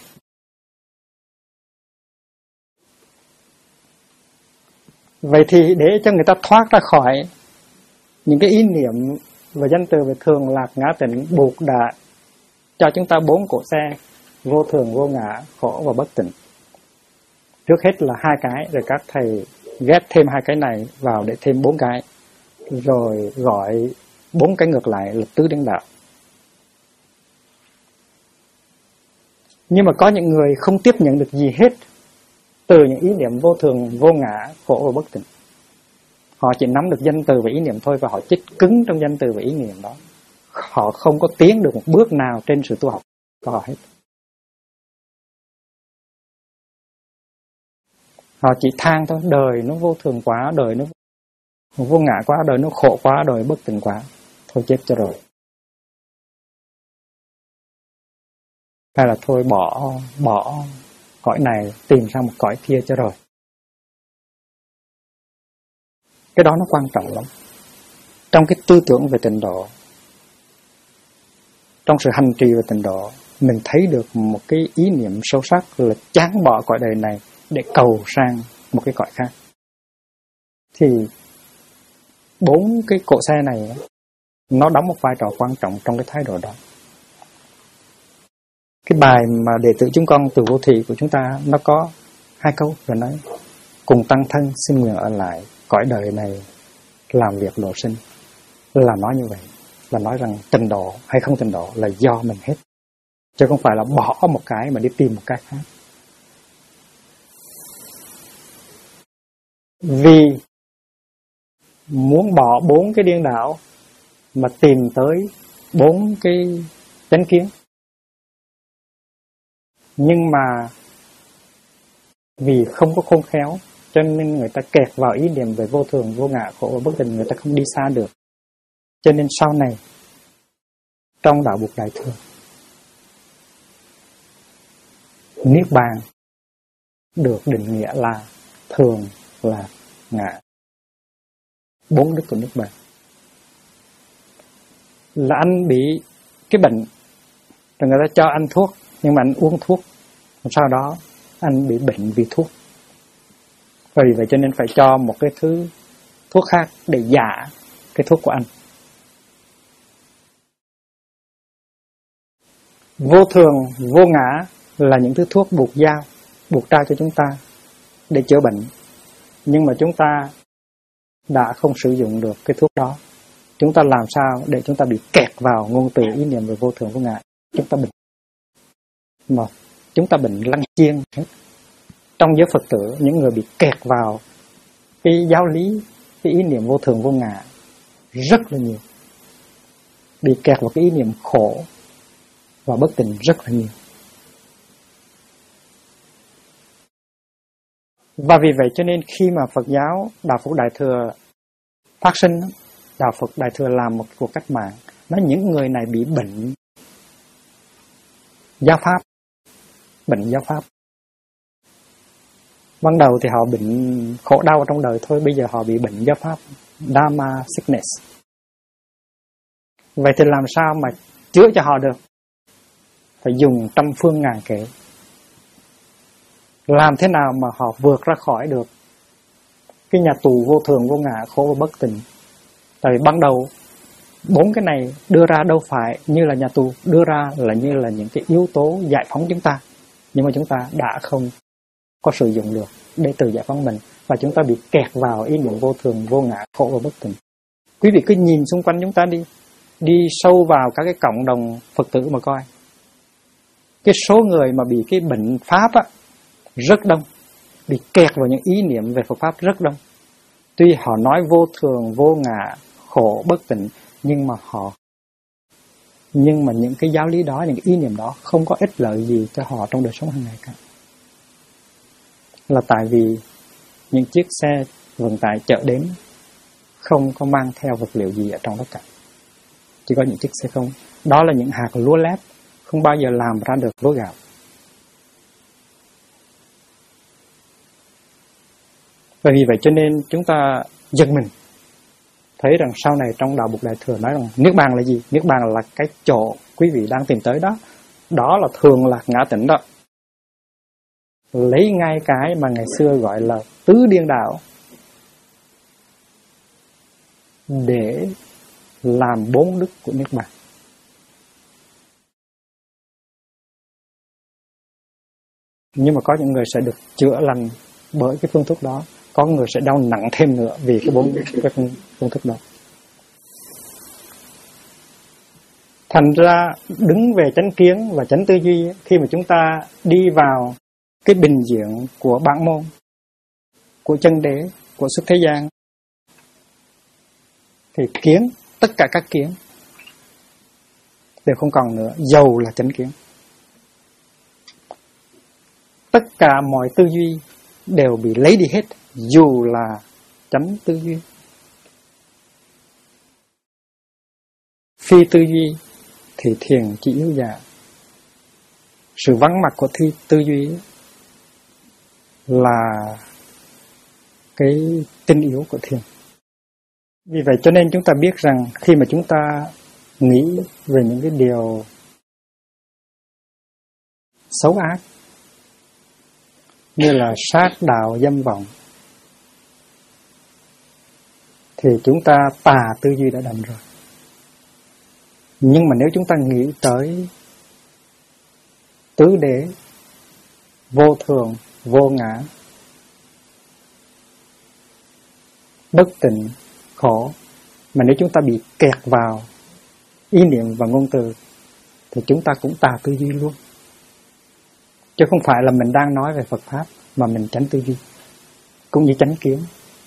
Vậy thì để cho người ta thoát ra khỏi những cái ý niệm và danh từ về thường, lạc, ngã, tịnh, buộc đã cho chúng ta 4 cỗ xe: vô thường, vô ngã, khổ và bất tịnh. Trước hết là 2 cái, rồi các thầy ghép thêm 2 cái này vào để thêm 4 cái, rồi gọi 4 cái ngược lại là tứ điên đạo. Nhưng mà có những người không tiếp nhận được gì hết từ những ý niệm vô thường, vô ngã, khổ và bất tịnh. Họ chỉ nắm được danh từ và ý niệm thôi, và họ chích cứng trong danh từ và ý niệm đó. Họ không có tiến được một bước nào trên sự tu học của họ hết. Họ chỉ than thôi, đời nó vô thường quá, đời nó vô ngã quá, đời nó khổ quá, đời bất tịnh quá. Thôi chết cho rồi. Hay là thôi bỏ cõi này, tìm sang một cõi kia cho rồi. Cái đó nó quan trọng lắm. Trong cái tư tưởng về tịnh độ, trong sự hành trì về tịnh độ, mình thấy được một cái ý niệm sâu sắc là chán bỏ cõi đời này để cầu sang một cái cõi khác. Thì 4 cái cỗ xe này nó đóng một vai trò quan trọng trong cái thái độ đó. Cái bài mà đệ tử chúng con từ vô thị của chúng ta nó có 2 câu rồi nói: cùng tăng thân xin nguyện ở lại cõi đời này làm việc độ sinh. Là nói như vậy, là nói rằng tịnh độ hay không tịnh độ là do mình hết, chứ không phải là bỏ một cái mà đi tìm một cái khác. Vì muốn bỏ 4 cái điên đảo mà tìm tới 4 cái chánh kiến, nhưng mà vì không có khôn khéo cho nên người ta kẹt vào ý niệm về vô thường, vô ngã, khổ và bất tịnh, người ta không đi xa được. Cho nên sau này trong đạo Bụt Đại Thừa, Niết Bàn được định nghĩa là thường, là ngã. 4 đức của Niết Bàn. Là anh bị cái bệnh, rồi người ta cho anh thuốc, nhưng mà anh uống thuốc, sau đó anh bị bệnh vì thuốc. Và vì vậy cho nên phải cho một cái thứ thuốc khác để giả cái thuốc của anh. Vô thường, vô ngã là những thứ thuốc buộc trao cho chúng ta để chữa bệnh. Nhưng mà chúng ta đã không sử dụng được cái thuốc đó. Chúng ta làm sao để chúng ta bị kẹt vào ngôn từ ý niệm về vô thường, vô ngã. Chúng ta bệnh. Mà chúng ta bệnh lăng chiên hết. Trong giới Phật tử, những người bị kẹt vào cái giáo lý, cái ý niệm vô thường, vô ngã rất là nhiều. Bị kẹt vào cái ý niệm khổ và bất tịnh rất là nhiều. Và vì vậy cho nên khi mà Phật giáo, Đạo Phật Đại Thừa phát sinh, Đạo Phật Đại Thừa làm một cuộc cách mạng, nói những người này bị bệnh giáo pháp, bệnh giáo pháp. Ban đầu thì họ bệnh khổ đau trong đời thôi, bây giờ họ bị bệnh do Pháp, Dharma sickness. Vậy thì làm sao mà chữa cho họ được? Phải dùng trăm phương ngàn kế. Làm thế nào mà họ vượt ra khỏi được cái nhà tù vô thường, vô ngã, khổ và bất tịnh? Tại vì ban đầu 4 cái này đưa ra đâu phải như là nhà tù, đưa ra là như là những cái yếu tố giải phóng chúng ta. Nhưng mà chúng ta đã không có sử dụng được để tự giải phóng mình, và chúng ta bị kẹt vào ý niệm vô thường, vô ngã, khổ và bất tịnh. Quý vị cứ nhìn xung quanh chúng ta đi sâu vào các cái cộng đồng Phật tử mà coi. Cái số người mà bị cái bệnh Pháp á, rất đông, bị kẹt vào những ý niệm về Phật Pháp rất đông. Tuy họ nói vô thường, vô ngã, khổ, bất tịnh, nhưng mà những cái giáo lý đó, những cái ý niệm đó không có ích lợi gì cho họ trong đời sống hàng ngày cả. Là tại vì những chiếc xe vận tải chở đến không có mang theo vật liệu gì ở trong đó cả. Chỉ có những chiếc xe không. Đó là những hạt lúa lép, không bao giờ làm ra được lúa gạo. Và vì vậy cho nên chúng ta giật mình thấy rằng sau này trong Đạo Bụt Đại Thừa nói rằng Niết Bàn là gì? Niết Bàn là cái chỗ quý vị đang tìm tới đó. Đó là thường lạc ngã tịnh đó. Lấy ngay cái mà ngày xưa gọi là tứ điên đạo để làm 4 đức của Niết Bàn. Nhưng mà có những người sẽ được chữa lành bởi cái phương thức đó, có người sẽ đau nặng thêm nữa vì cái 4 cái phương thức đó. Thành ra đứng về chánh kiến và chánh tư duy, khi mà chúng ta đi vào cái bình diện của bản môn, của chân đế, của xuất thế gian, thì kiến, tất cả các kiến đều không còn nữa, dầu là chánh kiến. Tất cả mọi tư duy đều bị lấy đi hết, dù là chánh tư duy. Phi tư duy thì thiền chỉ yếu dạ. Sự vắng mặt của tư duy là cái tinh yếu của thiền. Vì vậy cho nên chúng ta biết rằng khi mà chúng ta nghĩ về những cái điều xấu ác như là sát đạo dâm vọng thì chúng ta tà tư duy đã đành rồi. Nhưng mà nếu chúng ta nghĩ tới tứ đế, vô thường, vô ngã, bất tịnh, khổ, mà nếu chúng ta bị kẹt vào ý niệm và ngôn từ thì chúng ta cũng tà tư duy luôn. Chứ không phải là mình đang nói về Phật Pháp mà mình tránh tư duy, cũng như tránh kiến.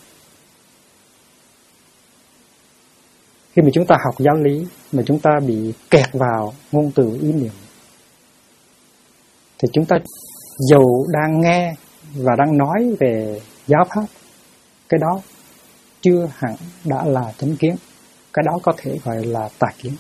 Khi mà chúng ta học giáo lý mà chúng ta bị kẹt vào ngôn từ ý niệm thì chúng ta dầu đang nghe và đang nói về giáo Pháp, cái đó chưa hẳn đã là chánh kiến. Cái đó có thể gọi là tà kiến.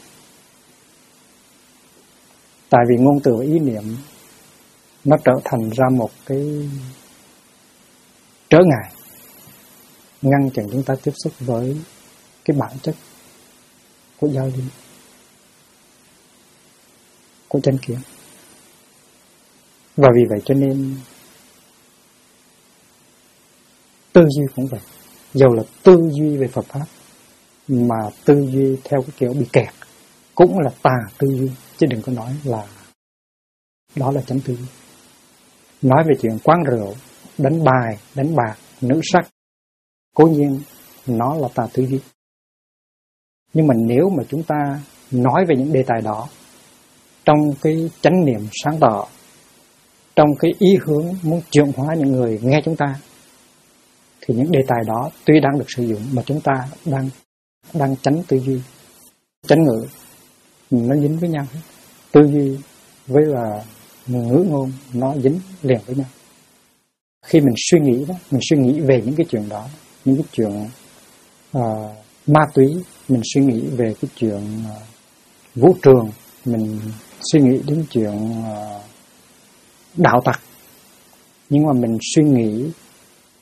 Tại vì ngôn từ và ý niệm nó trở thành ra một cái trở ngại ngăn chặn chúng ta tiếp xúc với cái bản chất của giáo lý, của chánh kiến. Và vì vậy cho nên tư duy cũng vậy. Dầu là tư duy về Phật Pháp mà tư duy theo cái kiểu bị kẹt cũng là tà tư duy, chứ đừng có nói là đó là chánh tư duy. Nói về chuyện quán rượu, đánh bài, đánh bạc, nữ sắc, cố nhiên nó là tà tư duy. Nhưng mà nếu mà chúng ta nói về những đề tài đó trong cái chánh niệm sáng tỏ, trong cái ý hướng muốn chuyển hóa những người nghe chúng ta, thì những đề tài đó tuy đang được sử dụng mà chúng ta đang tránh tư duy, chánh ngữ, nó dính với nhau hết. Tư duy với là ngữ ngôn nó dính liền với nhau. Khi mình suy nghĩ đó, mình suy nghĩ về những cái chuyện đó, những cái chuyện ma túy, mình suy nghĩ về cái chuyện vũ trường, mình suy nghĩ đến chuyện đạo tặc, nhưng mà mình suy nghĩ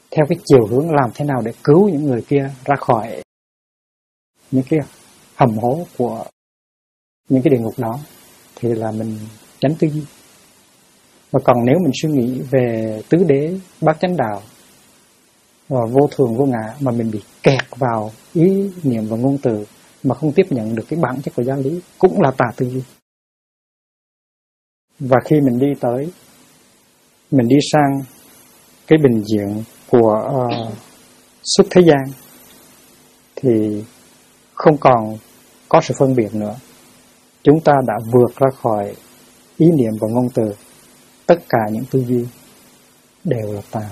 theo cái chiều hướng làm thế nào để cứu những người kia ra khỏi những cái hầm hố của những cái địa ngục đó, thì là mình tránh tư duy. Và còn nếu mình suy nghĩ về tứ đế, bát chánh đạo và vô thường vô ngã mà mình bị kẹt vào ý niệm và ngôn từ mà không tiếp nhận được cái bản chất của giáo lý, cũng là tà tư duy. Và khi mình đi sang cái bình diện của xuất thế gian thì không còn có sự phân biệt nữa. Chúng ta đã vượt ra khỏi ý niệm và ngôn từ. Tất cả những tư duy đều là tà.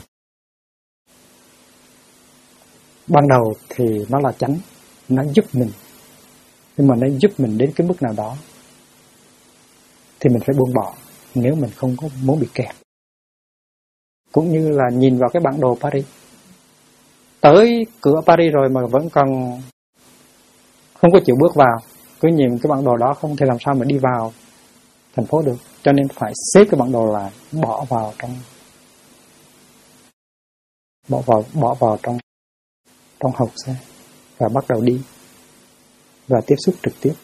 Ban đầu thì nó là chánh, nó giúp mình. Nhưng mà nó giúp mình đến cái mức nào đó thì mình phải buông bỏ nếu mình không có muốn bị kẹt. Cũng như là nhìn vào cái bản đồ Paris. Tới cửa Paris rồi mà vẫn còn không có chịu bước vào. Cứ nhìn cái bản đồ đó không thể làm sao mà đi vào thành phố được. Cho nên phải xếp cái bản đồ lại, bỏ vào trong hộp xe và bắt đầu đi và tiếp xúc trực tiếp.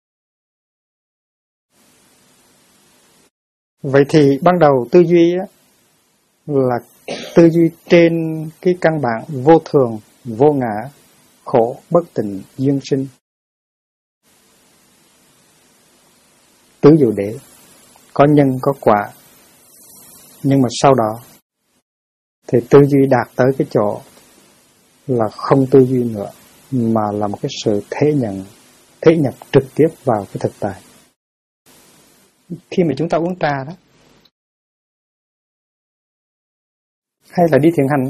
Vậy thì ban đầu tư duy á, là tư duy trên cái căn bản vô thường, vô ngã, khổ, bất tịnh, duyên sinh. Tứ diệu đế, có nhân, có quả. Nhưng mà sau đó thì tư duy đạt tới cái chỗ là không tư duy nữa, mà là một cái sự thế nhập trực tiếp vào cái thực tại. Khi mà chúng ta uống trà đó, hay là đi thiền hành,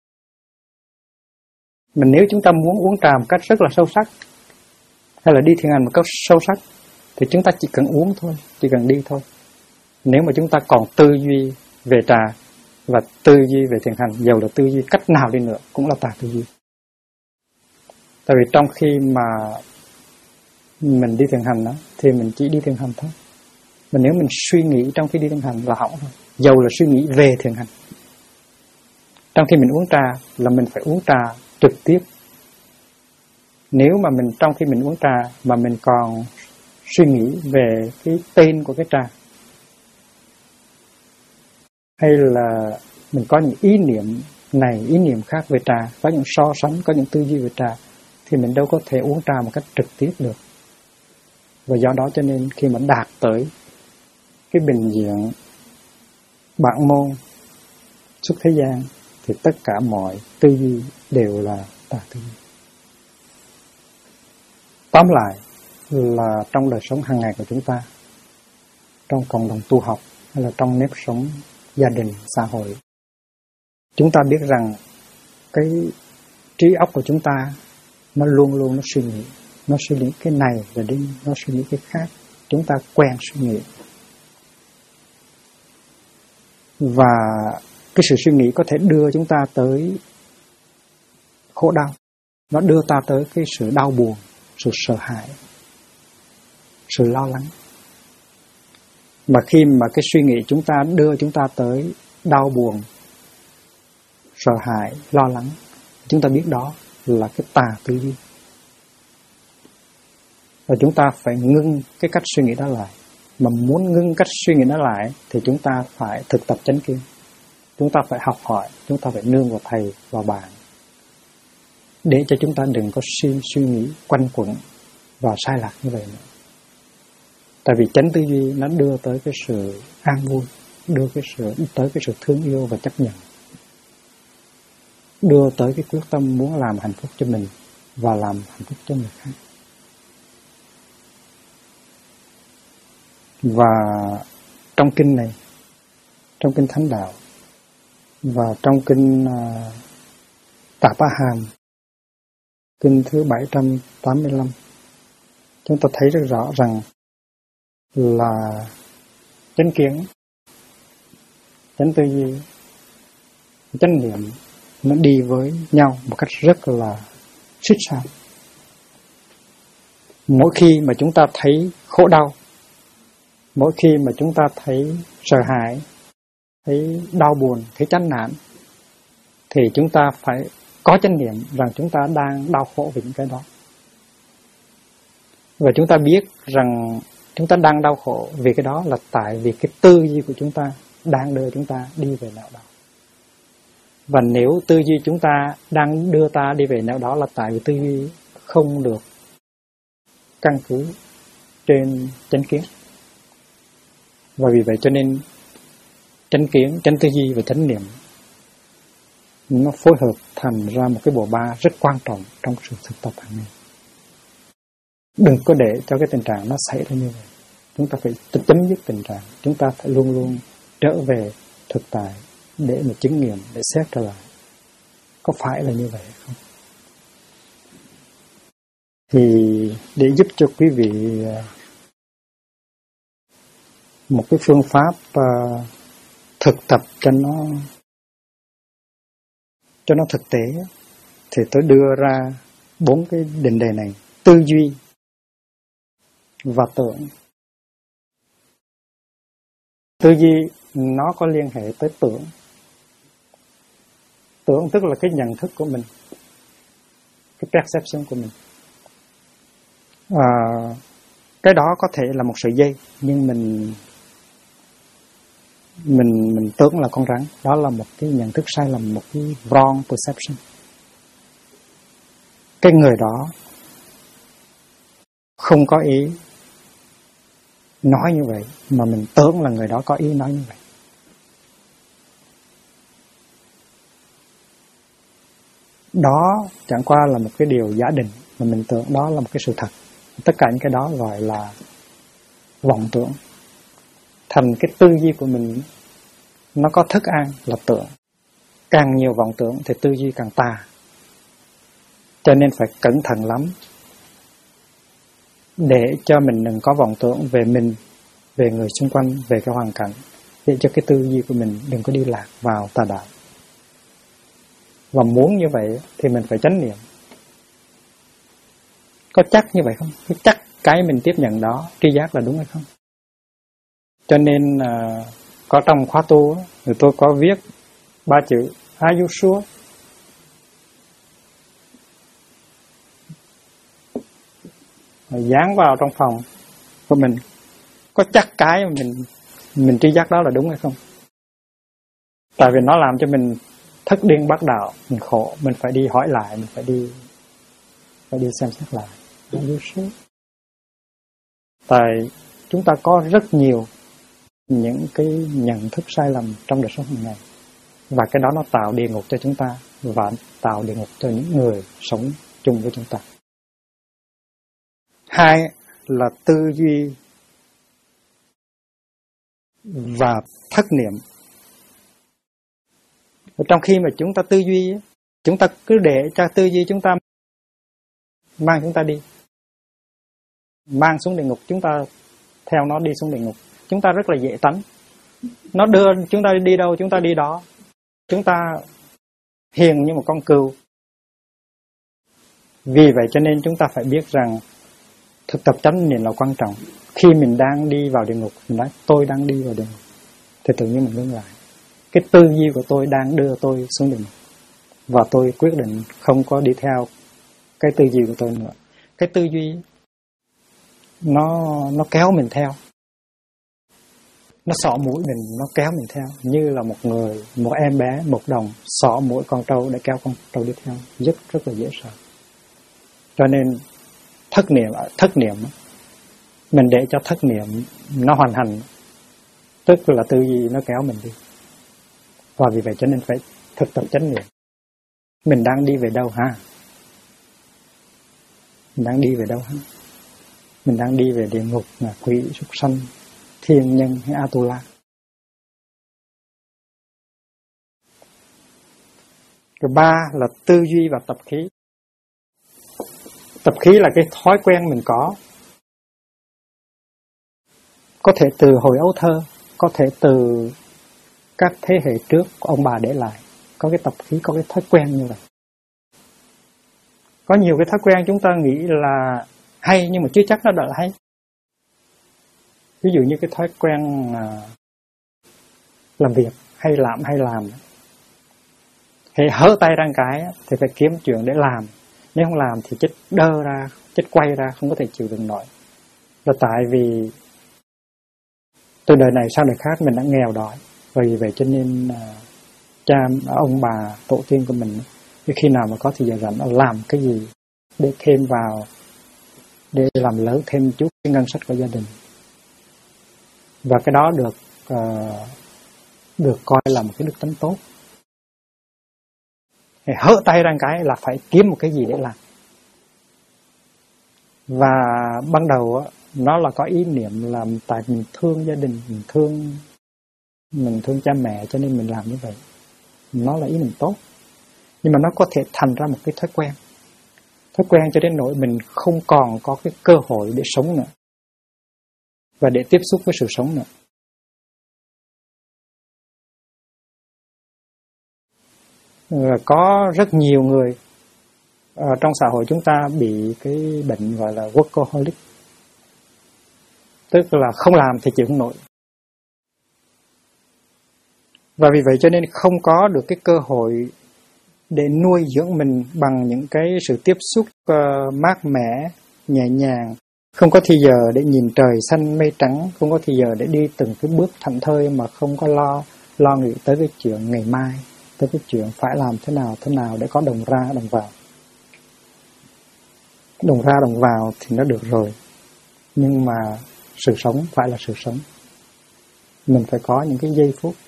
mà nếu chúng ta muốn uống trà một cách rất là sâu sắc, hay là đi thiền hành một cách sâu sắc, thì chúng ta chỉ cần uống thôi, chỉ cần đi thôi. Nếu mà chúng ta còn tư duy về trà và tư duy về thiền hành, dầu là tư duy cách nào đi nữa cũng là tà tư duy. Tại vì trong khi mà mình đi thiền hành đó, thì mình chỉ đi thiền hành thôi. Mà nếu mình suy nghĩ trong khi đi thiền hành là hỏng thôi, dầu là suy nghĩ về thiền hành. Trong khi mình uống trà là mình phải uống trà trực tiếp. Nếu mà mình trong khi mình uống trà mà mình còn suy nghĩ về cái tên của cái trà, hay là mình có những ý niệm này, ý niệm khác về trà, có những so sánh, có những tư duy về trà, thì mình đâu có thể uống trà một cách trực tiếp được. Và do đó cho nên khi mà đạt tới cái bình diện bản môn xuất thế gian thì tất cả mọi tư duy đều là tà tư duy. Tóm lại là trong đời sống hàng ngày của chúng ta, trong cộng đồng tu học hay là trong nếp sống gia đình, xã hội, chúng ta biết rằng cái trí óc của chúng ta nó luôn luôn nó suy nghĩ cái này rồi đi, nó suy nghĩ cái khác. Chúng ta quen suy nghĩ. Và cái sự suy nghĩ có thể đưa chúng ta tới khổ đau. Nó đưa ta tới cái sự đau buồn, sự sợ hãi, sự lo lắng. Mà khi mà cái suy nghĩ chúng ta đưa chúng ta tới đau buồn, sợ hãi, lo lắng, chúng ta biết đó là cái tà tư duy. Và chúng ta phải ngưng cái cách suy nghĩ đó lại. Mà muốn ngưng cách suy nghĩ đó lại thì chúng ta phải thực tập chánh kiến. Chúng ta phải học hỏi, chúng ta phải nương vào thầy, vào bạn, để cho chúng ta đừng có suy nghĩ quanh quẩn và sai lạc như vậy nữa. Tại vì chánh tư duy nó đưa tới cái sự an vui, đưa tới cái sự thương yêu và chấp nhận, đưa tới cái quyết tâm muốn làm hạnh phúc cho mình và làm hạnh phúc cho người khác. Và trong kinh này, trong kinh Thánh Đạo và trong kinh Tạp Á Hàm, kinh thứ 785, chúng ta thấy rất rõ rằng là chánh kiến, chánh tư duy, chánh niệm nó đi với nhau một cách rất là xích sao. Mỗi khi mà chúng ta thấy khổ đau, mỗi khi mà chúng ta thấy sợ hãi, thấy đau buồn, thấy chán nản, thì chúng ta phải có chánh niệm rằng chúng ta đang đau khổ vì những cái đó. Và chúng ta biết rằng chúng ta đang đau khổ vì cái đó là tại vì cái tư duy của chúng ta đang đưa chúng ta đi về nẻo đó. Và nếu tư duy chúng ta đang đưa ta đi về nẻo đó là tại vì tư duy không được căn cứ trên chánh kiến. Và vì vậy cho nên chánh kiến, chánh tư duy và chánh niệm nó phối hợp thành ra một cái bộ ba rất quan trọng trong sự thực tập hàng ngày. Đừng có để cho cái tình trạng nó xảy ra như vậy. Chúng ta phải chấm dứt tình trạng. Chúng ta phải luôn luôn trở về thực tại để mà chứng nghiệm, để xét trở lại. Có phải là như vậy không? Thì để giúp cho quý vị một cái phương pháp thực tập cho nó thực tế, thì tôi đưa ra 4 cái định đề này: tư duy và tưởng. Tư duy nó có liên hệ tới tưởng. Tưởng tức là cái nhận thức của mình, cái perception của mình. Cái đó có thể là một sợi dây, nhưng mình tưởng là con rắn. Đó là một cái nhận thức sai lầm, một cái wrong perception. Cái người đó không có ý nói như vậy, mà mình tưởng là người đó có ý nói như vậy. Đó chẳng qua là một cái điều giả định, mà mình tưởng đó là một cái sự thật. Tất cả những cái đó gọi là vọng tưởng. Thành cái tư duy của mình nó có thức ăn là tưởng. Càng nhiều vọng tưởng thì tư duy càng tà. Cho nên phải cẩn thận lắm để cho mình đừng có vọng tưởng về mình, về người xung quanh, về cái hoàn cảnh, để cho cái tư duy của mình đừng có đi lạc vào tà đạo. Và muốn như vậy thì mình phải chánh niệm. Có chắc như vậy không? Có chắc cái mình tiếp nhận đó tri giác là đúng hay không? Cho nên có trong khóa tu thì tôi có viết 3 chữ Are you sure? Dán vào trong phòng của mình. Có chắc cái mình tri giác đó là đúng hay không? Tại vì nó làm cho mình thất điên bắt đạo, mình khổ, mình phải đi hỏi lại, mình phải đi xem xét lại. Are you sure? Tại chúng ta có rất nhiều những cái nhận thức sai lầm trong đời sống hàng ngày, và cái đó nó tạo địa ngục cho chúng ta và tạo địa ngục cho những người sống chung với chúng ta. 2 là tư duy và thất niệm. Trong khi mà chúng ta tư duy, chúng ta cứ để cho tư duy chúng ta mang chúng ta đi, mang xuống địa ngục, chúng ta theo nó đi xuống địa ngục. Chúng ta rất là dễ tánh. Nó đưa chúng ta đi đâu, chúng ta đi đó. Chúng ta hiền như một con cừu. Vì vậy cho nên chúng ta phải biết rằng thực tập chánh niệm là quan trọng. Khi mình đang đi vào địa ngục, mình nói tôi đang đi vào địa ngục, thì tự nhiên mình ngưng lại. Cái tư duy của tôi đang đưa tôi xuống địa ngục, và tôi quyết định không có đi theo cái tư duy của tôi nữa. Cái tư duy nó kéo mình theo, nó xỏ mũi mình, nó kéo mình theo, như là một em bé một đồng xỏ mũi con trâu để kéo con trâu đi theo, rất là dễ sợ. Cho nên thất niệm mình để cho thất niệm nó hoàn hành, tức là tư duy nó kéo mình đi. Và vì vậy cho nên phải thực tập chánh niệm. Mình đang đi về đâu ha? Mình đang đi về đâu ha? Mình đang đi về địa ngục, ngạ quỷ, súc sanh, thiên nhân hay Atula? Thứ 3 là tư duy và tập khí. Tập khí là cái thói quen mình có thể từ hồi ấu thơ, có thể từ các thế hệ trước của ông bà để lại. Có cái tập khí, có cái thói quen như vậy. Có nhiều cái thói quen chúng ta nghĩ là hay, nhưng mà chưa chắc nó đã là hay. Ví dụ như cái thói quen làm việc hay làm. Thì hở tay ra cái thì phải kiếm chuyện để làm. Nếu không làm thì chết đơ ra, chết quay ra, không có thể chịu đựng nổi. Là tại vì từ đời này sang đời khác mình đã nghèo đói. Vì vậy cho nên cha, ông bà, tổ tiên của mình khi nào mà có thời giờ rảnh làm cái gì để thêm vào, để làm lớn thêm chút cái ngân sách của gia đình. Và cái đó được coi là một cái đức tính tốt. Thì hở tay ra cái là phải kiếm một cái gì để làm. Và ban đầu nó là có ý niệm là tại mình thương gia đình, mình thương cha mẹ cho nên mình làm như vậy. Nó là ý niệm tốt. Nhưng mà nó có thể thành ra một cái thói quen. Thói quen cho đến nỗi mình không còn có cái cơ hội để sống nữa. Và để tiếp xúc với sự sống nữa. Có rất nhiều người trong xã hội chúng ta bị cái bệnh gọi là workaholic. Tức là không làm thì chịu không nổi. Và vì vậy cho nên không có được cái cơ hội để nuôi dưỡng mình bằng những cái sự tiếp xúc mát mẻ, nhẹ nhàng. Không có thì giờ để nhìn trời xanh mây trắng, không có thì giờ để đi từng cái bước thảnh thơi mà không có lo nghĩ tới cái chuyện ngày mai, tới cái chuyện phải làm thế nào để có đồng ra đồng vào. Đồng ra đồng vào thì nó được rồi. Nhưng mà sự sống phải là sự sống. Mình phải có những cái giây phút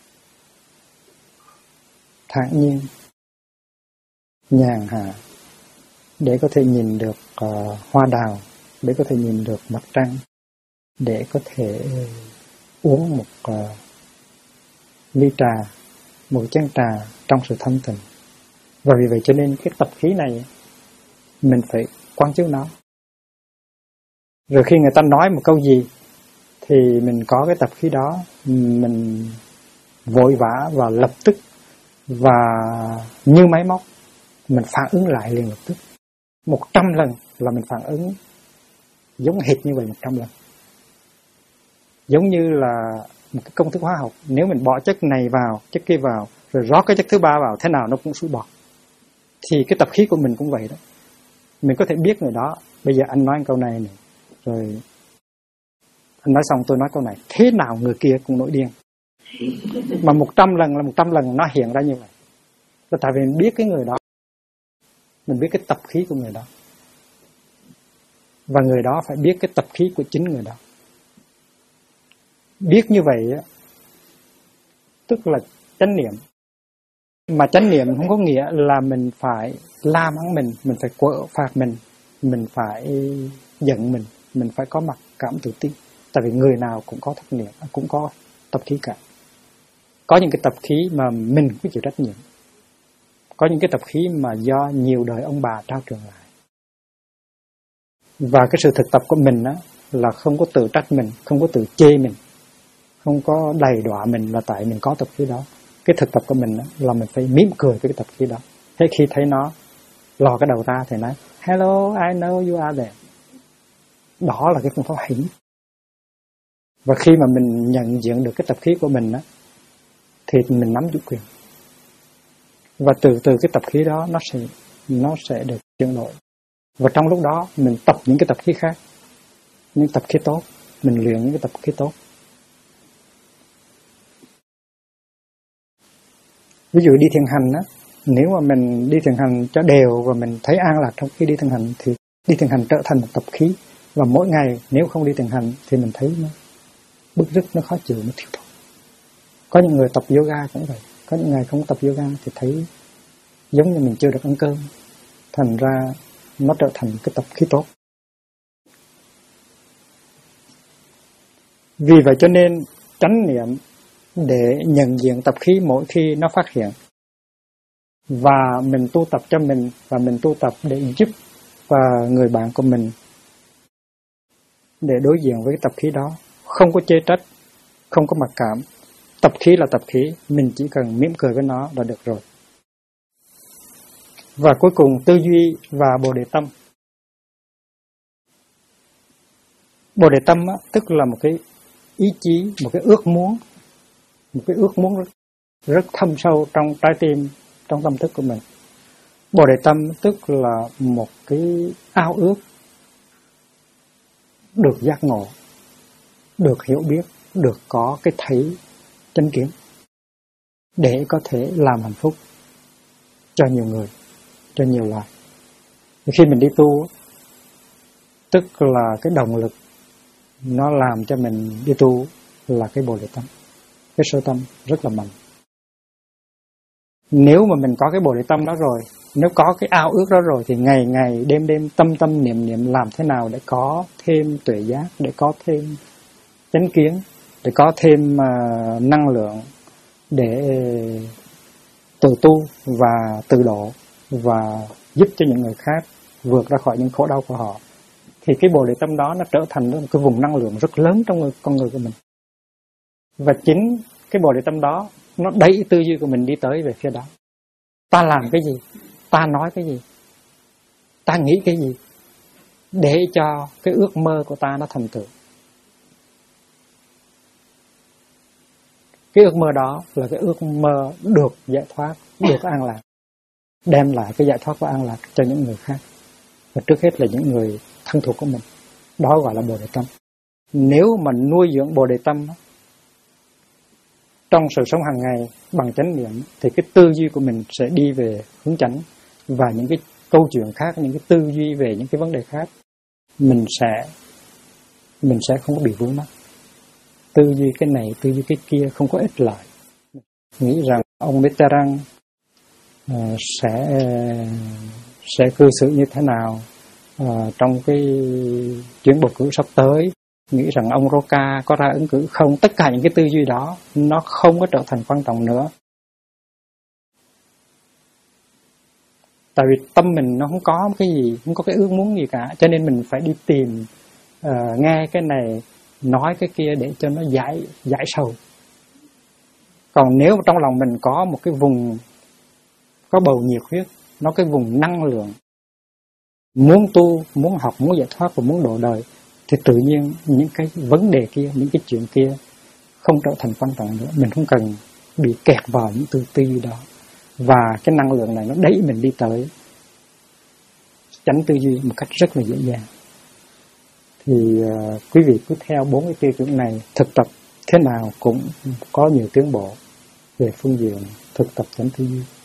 thản nhiên, nhàn hạ để có thể nhìn được hoa đào, để có thể nhìn được mặt trăng, để có thể uống một ly trà, một chén trà trong sự thanh tịnh. Và vì vậy cho nên cái tập khí này mình phải quán chiếu nó. Rồi khi người ta nói một câu gì thì mình có cái tập khí đó, mình vội vã và lập tức và như máy móc mình phản ứng lại liền lập tức. 100 lần là mình phản ứng giống hệt như vậy 100 lần. Giống như là một cái công thức hóa học, nếu mình bỏ chất này vào, chất kia vào, rồi rót cái chất thứ ba vào, thế nào nó cũng sủi bọt. Thì cái tập khí của mình cũng vậy đó. Mình có thể biết người đó, bây giờ anh nói câu này này, rồi anh nói xong tôi nói câu này, thế nào người kia cũng nổi điên. Mà 100 lần là 100 lần nó hiện ra như vậy. Là tại vì mình biết cái người đó, mình biết cái tập khí của người đó. Và người đó phải biết cái tập khí của chính người đó. Biết như vậy tức là chánh niệm. Mà chánh niệm không có nghĩa là mình phải la mắng mình phải quở phạt mình phải giận mình phải có mặc cảm tự ti. Tại vì người nào cũng có thất niệm, cũng có tập khí cả. Có những cái tập khí mà mình phải chịu trách nhiệm. Có những cái tập khí mà do nhiều đời ông bà trao truyền lại. Và cái sự thực tập của mình á là không có tự trách mình, không có tự chê mình, không có đầy đọa mình là tại mình có tập khí đó. Cái thực tập của mình á là mình phải mỉm cười với cái tập khí đó. Thế khi thấy nó lò cái đầu ra thì nói hello, I know you are there. Đó là cái phương pháp hay nhất. Và khi mà mình nhận diện được cái tập khí của mình á thì mình nắm chủ quyền. Và từ cái tập khí đó nó sẽ được chuyển đổi. Và trong lúc đó mình tập những cái tập khí khác, những tập khí tốt, mình luyện những cái tập khí tốt. Ví dụ đi thiền hành á, nếu mà mình đi thiền hành cho đều và mình thấy an lạc trong khi đi thiền hành thì đi thiền hành trở thành một tập khí. Và mỗi ngày nếu không đi thiền hành thì mình thấy nó bứt rứt, nó khó chịu, nó thiếu thốn. Có những người tập yoga cũng vậy. Có những ngày không tập yoga thì thấy giống như mình chưa được ăn cơm. Thành ra nó trở thành cái tập khí tốt. Vì vậy cho nên chánh niệm để nhận diện tập khí mỗi khi nó phát hiện. Và mình tu tập cho mình, và mình tu tập để giúp người bạn của mình để đối diện với cái tập khí đó. Không có chê trách, không có mặc cảm. Tập khí là tập khí, mình chỉ cần mỉm cười với nó là được rồi. Và cuối cùng tư duy và bồ đề tâm. Bồ đề tâm á, tức là một cái ý chí, một cái ước muốn rất thâm sâu trong trái tim trong tâm thức của mình. Bồ đề tâm tức là một cái ao ước được giác ngộ, được hiểu biết, được có cái thấy chánh kiến để có thể làm hạnh phúc cho nhiều người, cho nhiều loài. Khi mình đi tu, tức là cái động lực nó làm cho mình đi tu là cái bồ đề tâm, cái sơ tâm rất là mạnh. Nếu mà mình có cái bồ đề tâm đó rồi, nếu có cái ao ước đó rồi, thì ngày ngày đêm đêm tâm tâm niệm niệm làm thế nào để có thêm tuệ giác, để có thêm chánh kiến, để có thêm năng lượng để tự tu và tự độ và giúp cho những người khác vượt ra khỏi những khổ đau của họ, thì cái bồ đề tâm đó nó trở thành một cái vùng năng lượng rất lớn trong con người của mình. Và chính cái bồ đề tâm đó nó đẩy tư duy của mình đi tới về phía đó. Ta làm cái gì? Ta nói cái gì? Ta nghĩ cái gì? Để cho cái ước mơ của ta nó thành tựu. Cái ước mơ đó là cái ước mơ được giải thoát, được an lạc, đem lại cái giải thoát và an lạc cho những người khác. Và trước hết là những người thân thuộc của mình. Đó gọi là bồ đề tâm. Nếu mà nuôi dưỡng bồ đề tâm trong sự sống hàng ngày bằng chánh niệm, thì cái tư duy của mình sẽ đi về hướng chánh, và những cái câu chuyện khác, những cái tư duy về những cái vấn đề khác, mình sẽ không có bị vướng mắc. Tư duy cái này, tư duy cái kia không có ích lợi. Nghĩ rằng ông Mitterrand sẽ cư xử như thế nào trong cái chuyến bầu cử sắp tới, nghĩ rằng ông Roca có ra ứng cử không. Tất cả những cái tư duy đó nó không có trở thành quan trọng nữa. Tại vì tâm mình nó không có cái gì, không có cái ước muốn gì cả, cho nên mình phải đi tìm nghe cái này, nói cái kia để cho nó giải sầu. Còn nếu trong lòng mình có một cái vùng, có bầu nhiệt huyết, nó cái vùng năng lượng muốn tu, muốn học, muốn giải thoát và muốn độ đời, thì tự nhiên những cái vấn đề kia, những cái chuyện kia không trở thành quan trọng nữa. Mình không cần bị kẹt vào những tư duy đó. Và cái năng lượng này nó đẩy mình đi tới tránh tư duy một cách rất là dễ dàng. Thì quý vị cứ theo 4 cái tiêu chuẩn này, thực tập thế nào cũng có nhiều tiến bộ về phương diện thực tập tránh tư duy.